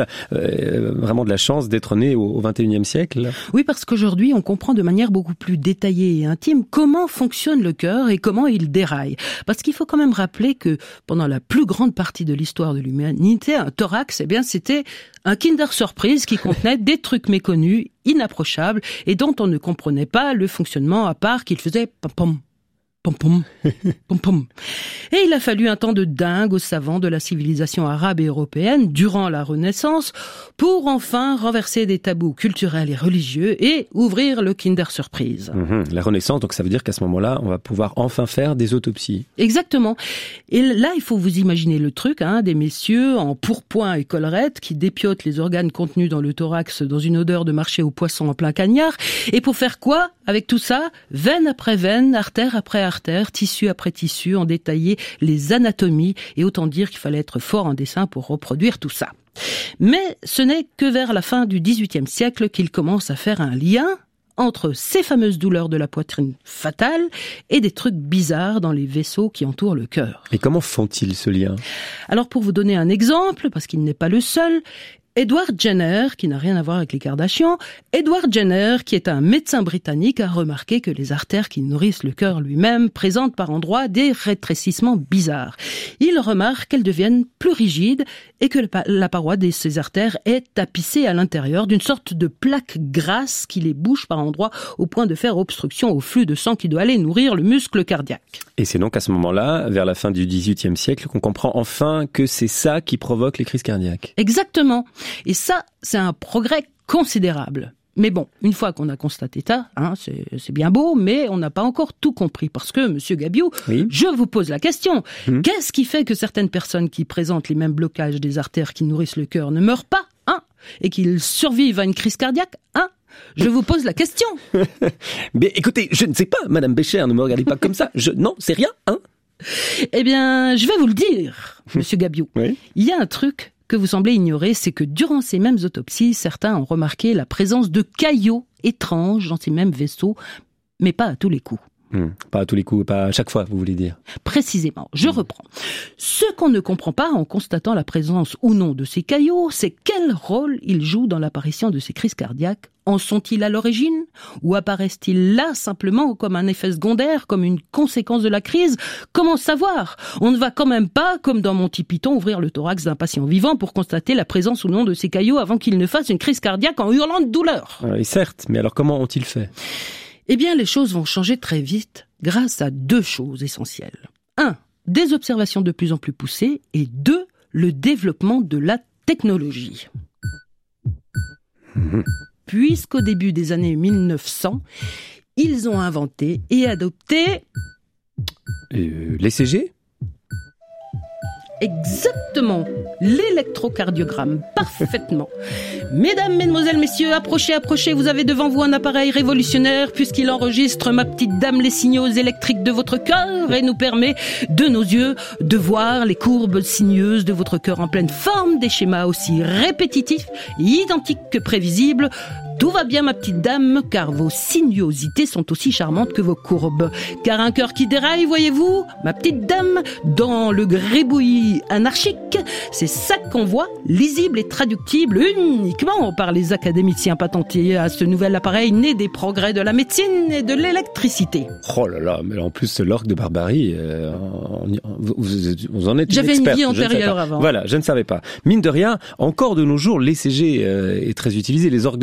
vraiment de la chance d'être né au 21e siècle. Oui, parce qu'aujourd'hui, on comprend de manière beaucoup plus détaillée et intime comment fonctionne le cœur et comment il déraille. Parce qu'il faut quand même rappeler que pendant la plus grande partie de l'histoire de l'humanité, un thorax, c'était un Kinder Surprise qui contenait des trucs méconnus, inapprochables, et dont on ne comprenait pas le fonctionnement à part qu'il faisait pom-pom. Pom-pom, pom-pom. Et il a fallu un temps de dingue aux savants de la civilisation arabe et européenne durant la Renaissance pour enfin renverser des tabous culturels et religieux et ouvrir le Kinder Surprise. La Renaissance, donc ça veut dire qu'à ce moment-là, on va pouvoir enfin faire des autopsies. Exactement. Et là, il faut vous imaginer le truc, des messieurs en pourpoint et collerette qui dépiotent les organes contenus dans le thorax dans une odeur de marché aux poissons en plein cagnard. Et pour faire quoi avec tout ça? Veine après veine, artère après artère, tissu après tissu, en détailler les anatomies, et autant dire qu'il fallait être fort en dessin pour reproduire tout ça. Mais ce n'est que vers la fin du XVIIIe siècle qu'il commence à faire un lien entre ces fameuses douleurs de la poitrine fatales et des trucs bizarres dans les vaisseaux qui entourent le cœur. Et comment font-ils ce lien? Alors pour vous donner un exemple, parce qu'il n'est pas le seul, Edward Jenner, qui n'a rien à voir avec les Kardashians, Edward Jenner, qui est un médecin britannique, a remarqué que les artères qui nourrissent le cœur lui-même présentent par endroits des rétrécissements bizarres. Il remarque qu'elles deviennent plus rigides et que la paroi de ces artères est tapissée à l'intérieur d'une sorte de plaque grasse qui les bouche par endroits au point de faire obstruction au flux de sang qui doit aller nourrir le muscle cardiaque. Et c'est donc à ce moment-là, vers la fin du XVIIIe siècle, qu'on comprend enfin que c'est ça qui provoque les crises cardiaques. Exactement. Et ça, c'est un progrès considérable. Mais bon, une fois qu'on a constaté ça, c'est bien beau, mais on n'a pas encore tout compris. Parce que, Monsieur Gabiou, je vous pose la question. Qu'est-ce qui fait que certaines personnes qui présentent les mêmes blocages des artères qui nourrissent le cœur ne meurent pas, et qu'ils survivent à une crise cardiaque, Je vous pose la question. Mais écoutez, je ne sais pas, Madame Bécher, ne me regardez pas comme ça. Non, c'est rien, Eh bien, je vais vous le dire, Monsieur Gabiou. Il y a un truc que vous semblez ignorer, c'est que durant ces mêmes autopsies, certains ont remarqué la présence de caillots étranges dans ces mêmes vaisseaux, mais pas à tous les coups. Pas à tous les coups, pas à chaque fois, vous voulez dire. Précisément, je reprends. Ce qu'on ne comprend pas en constatant la présence ou non de ces caillots, c'est quel rôle ils jouent dans l'apparition de ces crises cardiaques. En sont-ils à l'origine? Ou apparaissent-ils là simplement comme un effet secondaire, comme une conséquence de la crise? Comment savoir? On ne va quand même pas, comme dans Monty Python, ouvrir le thorax d'un patient vivant pour constater la présence ou non de ces caillots avant qu'il ne fasse une crise cardiaque en hurlant de douleur. Et certes, mais alors comment ont-ils fait? Eh bien, les choses vont changer très vite grâce à deux choses essentielles. 1. Des observations de plus en plus poussées, et 2. Le développement de la technologie. Puisqu'au début des années 1900, ils ont inventé et adopté... L'ECG ? Exactement, l'électrocardiogramme, parfaitement. Mesdames, mesdemoiselles, messieurs, approchez, vous avez devant vous un appareil révolutionnaire puisqu'il enregistre, ma petite dame, les signaux électriques de votre cœur et nous permet, de nos yeux, de voir les courbes sinueuses de votre cœur en pleine forme, des schémas aussi répétitifs, identiques que prévisibles. Tout va bien, ma petite dame, car vos sinuosités sont aussi charmantes que vos courbes. Car un cœur qui déraille, voyez-vous, ma petite dame, dans le gribouillis anarchique, c'est ça qu'on voit, lisible et traductible uniquement par les académiciens patentés à ce nouvel appareil né des progrès de la médecine et de l'électricité. Oh là là, mais en plus, ce l'orgue de Barbarie, vous en êtes une experte. J'avais une vie antérieure avant. Voilà, je ne savais pas. Mine de rien, encore de nos jours, l'ECG est très utilisé, les orgues de Barbarie.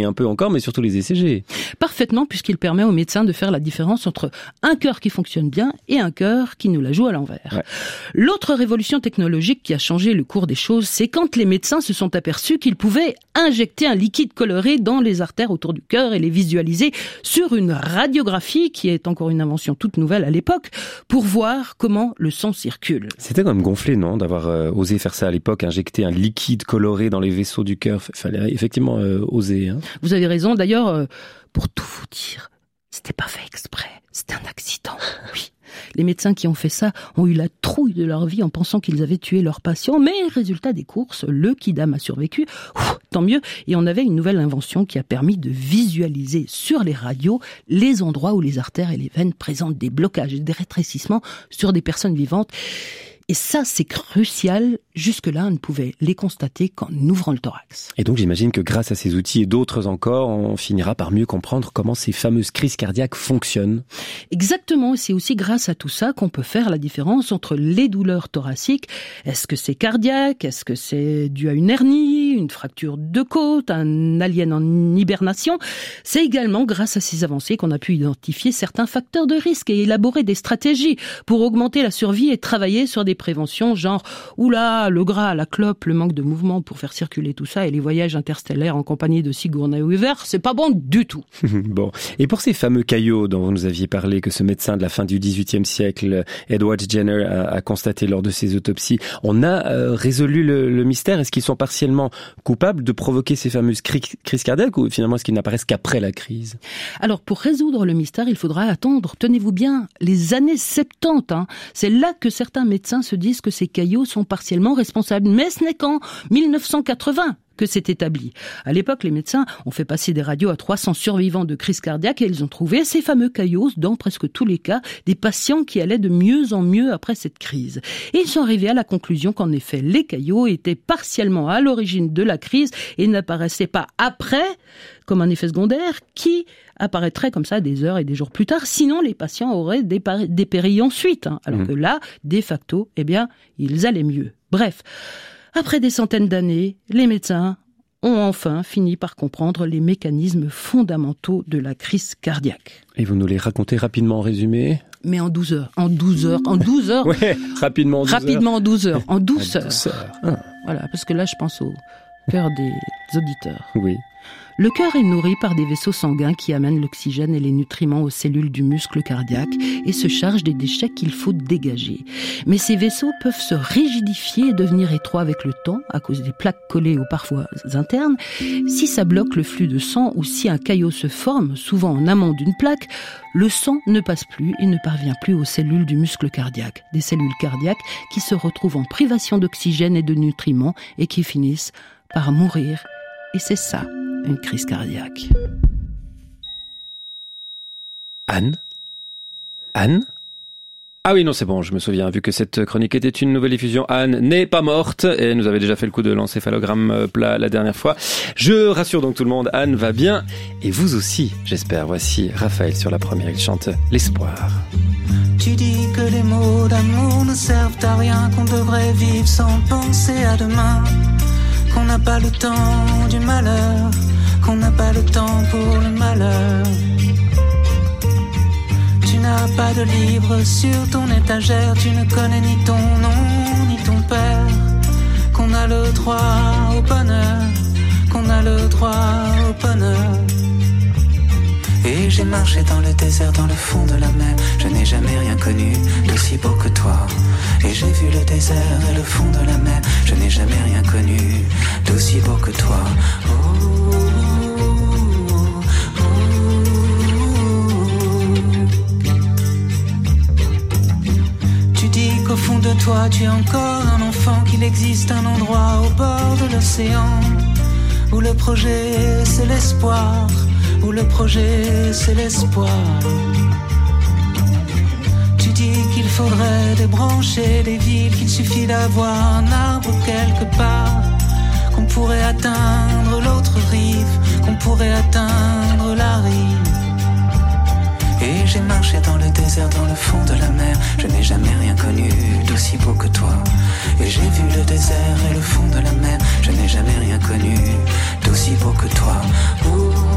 un peu encore, mais surtout les ECG. Parfaitement, puisqu'il permet aux médecins de faire la différence entre un cœur qui fonctionne bien et un cœur qui nous la joue à l'envers. Ouais. L'autre révolution technologique qui a changé le cours des choses, c'est quand les médecins se sont aperçus qu'ils pouvaient injecter un liquide coloré dans les artères autour du cœur et les visualiser sur une radiographie, qui est encore une invention toute nouvelle à l'époque, pour voir comment le sang circule. C'était quand même gonflé, non, d'avoir osé faire ça à l'époque, injecter un liquide coloré dans les vaisseaux du cœur. Il fallait effectivement oser. Hein. Vous avez raison. D'ailleurs, pour tout vous dire, c'était pas fait exprès. C'était un accident. Oui. Les médecins qui ont fait ça ont eu la trouille de leur vie en pensant qu'ils avaient tué leurs patients, mais résultat des courses, le kidam a survécu. Tant mieux. Et on avait une nouvelle invention qui a permis de visualiser sur les radios les endroits où les artères et les veines présentent des blocages et des rétrécissements sur des personnes vivantes. Et ça, c'est crucial. Jusque-là, on ne pouvait les constater qu'en ouvrant le thorax. Et donc, j'imagine que grâce à ces outils et d'autres encore, on finira par mieux comprendre comment ces fameuses crises cardiaques fonctionnent. Exactement. C'est aussi grâce à tout ça qu'on peut faire la différence entre les douleurs thoraciques. Est-ce que c'est cardiaque? Est-ce que c'est dû à une hernie, une fracture de côte, un alien en hibernation? C'est également grâce à ces avancées qu'on a pu identifier certains facteurs de risque et élaborer des stratégies pour augmenter la survie et travailler sur des préventions genre oula, le gras, la clope, le manque de mouvement pour faire circuler tout ça et les voyages interstellaires en compagnie de Sigourney Weaver, c'est pas bon du tout. Bon, et pour ces fameux caillots dont vous nous aviez parlé, que ce médecin de la fin du XVIIIe siècle, Edward Jenner, a constaté lors de ses autopsies, on a résolu le mystère. Est-ce qu'ils sont partiellement coupables de provoquer ces fameuses crises cardiaques ou finalement est-ce qu'ils n'apparaissent qu'après la crise? Alors pour résoudre le mystère, il faudra attendre, tenez-vous bien, les années 70. C'est là que certains médecins se disent que ces caillots sont partiellement responsables. Mais ce n'est qu'en 1980 que c'est établi. À l'époque, les médecins ont fait passer des radios à 300 survivants de crise cardiaque et ils ont trouvé ces fameux caillots dans presque tous les cas des patients qui allaient de mieux en mieux après cette crise. Et ils sont arrivés à la conclusion qu'en effet, les caillots étaient partiellement à l'origine de la crise et n'apparaissaient pas après comme un effet secondaire qui apparaîtrait comme ça des heures et des jours plus tard, sinon les patients auraient dépéri ensuite. Alors que là, de facto, eh bien, ils allaient mieux. Bref, après des centaines d'années, les médecins ont enfin fini par comprendre les mécanismes fondamentaux de la crise cardiaque. Et vous nous les racontez rapidement en résumé ? Mais en 12 heures. En 12 heures. Ouais, rapidement en 12 heures. Rapidement en 12 heures. En 12 heures. 12 heures. Ah. Voilà, parce que là, je pense au cœur des auditeurs. Oui. Le cœur est nourri par des vaisseaux sanguins qui amènent l'oxygène et les nutriments aux cellules du muscle cardiaque et se chargent des déchets qu'il faut dégager. Mais ces vaisseaux peuvent se rigidifier et devenir étroits avec le temps à cause des plaques collées ou parfois internes. Si ça bloque le flux de sang ou si un caillot se forme, souvent en amont d'une plaque, le sang ne passe plus et ne parvient plus aux cellules du muscle cardiaque. Des cellules cardiaques qui se retrouvent en privation d'oxygène et de nutriments et qui finissent par mourir. Et c'est ça, une crise cardiaque. Anne ? Ah oui, non, c'est bon, je me souviens, vu que cette chronique était une nouvelle diffusion, Anne n'est pas morte, et nous avait déjà fait le coup de l'encéphalogramme plat la dernière fois. Je rassure donc tout le monde, Anne va bien, et vous aussi, j'espère. Voici Raphaël sur la première, il chante L'espoir. Tu dis que les mots d'amour ne servent à rien, qu'on devrait vivre sans penser à demain, qu'on n'a pas le temps du malheur, qu'on n'a pas le temps pour le malheur. Tu n'as pas de livre sur ton étagère, tu ne connais ni ton nom ni ton père, qu'on a le droit au bonheur, qu'on a le droit au bonheur. Et j'ai marché dans le désert, dans le fond de la mer, je n'ai jamais rien connu d'aussi beau que toi. Et j'ai vu le désert et le fond de la mer, je n'ai jamais rien connu d'aussi beau que toi. Tu dis qu'au fond de toi tu es encore un enfant, qu'il existe un endroit au bord de l'océan où le projet c'est l'espoir, où le projet c'est l'espoir. Tu dis qu'il faudrait débrancher les villes, qu'il suffit d'avoir un arbre quelque part, qu'on pourrait atteindre l'autre rive, qu'on pourrait atteindre la rive. Et j'ai marché dans le désert, dans le fond de la mer, je n'ai jamais rien connu d'aussi beau que toi. Et j'ai vu le désert et le fond de la mer, je n'ai jamais rien connu d'aussi beau que toi.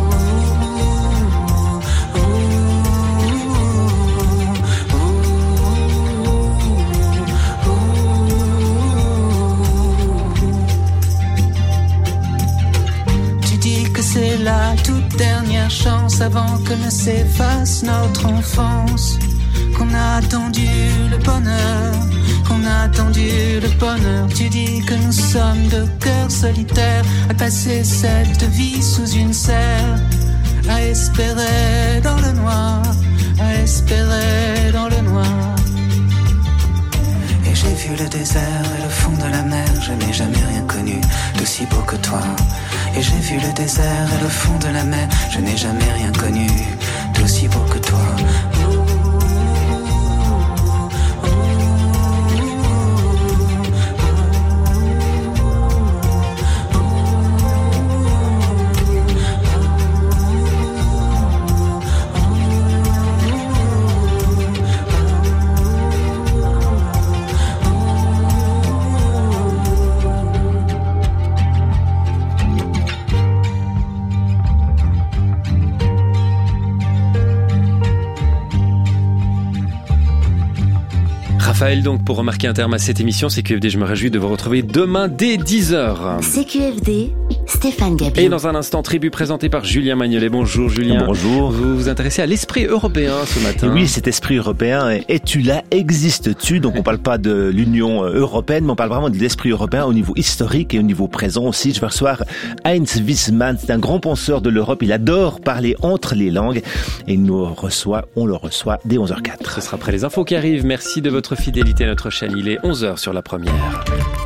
dernière chance avant que ne s'efface notre enfance. Qu'on a attendu le bonheur, qu'on a attendu le bonheur. Tu dis que nous sommes deux cœurs solitaires à passer cette vie sous une serre, à espérer dans le noir, à espérer dans le noir. Et j'ai vu le désert et le fond de la mer, je n'ai jamais rien connu d'aussi beau que toi. Et j'ai vu le désert et le fond de la mer, je n'ai jamais rien connu d'aussi beau que toi. Raphaël, donc, pour remarquer un terme à cette émission, CQFD, je me réjouis de vous retrouver demain dès 10h. CQFD, Stéphane Gabiou. Et dans un instant, tribu présentée par Julien Magnolet. Bonjour Julien. Bonjour. Vous vous intéressez à l'esprit européen ce matin. Et oui, cet esprit européen, es-tu là, existes-tu? Donc on parle pas de l'Union européenne, mais on parle vraiment de l'esprit européen au niveau historique et au niveau présent aussi. Je vais recevoir Heinz Wiesmann, c'est un grand penseur de l'Europe. Il adore parler entre les langues et on le reçoit dès 11h04. Ce sera après les infos qui arrivent. Merci de votre fidélité à notre chaîne. Il est 11h sur la première.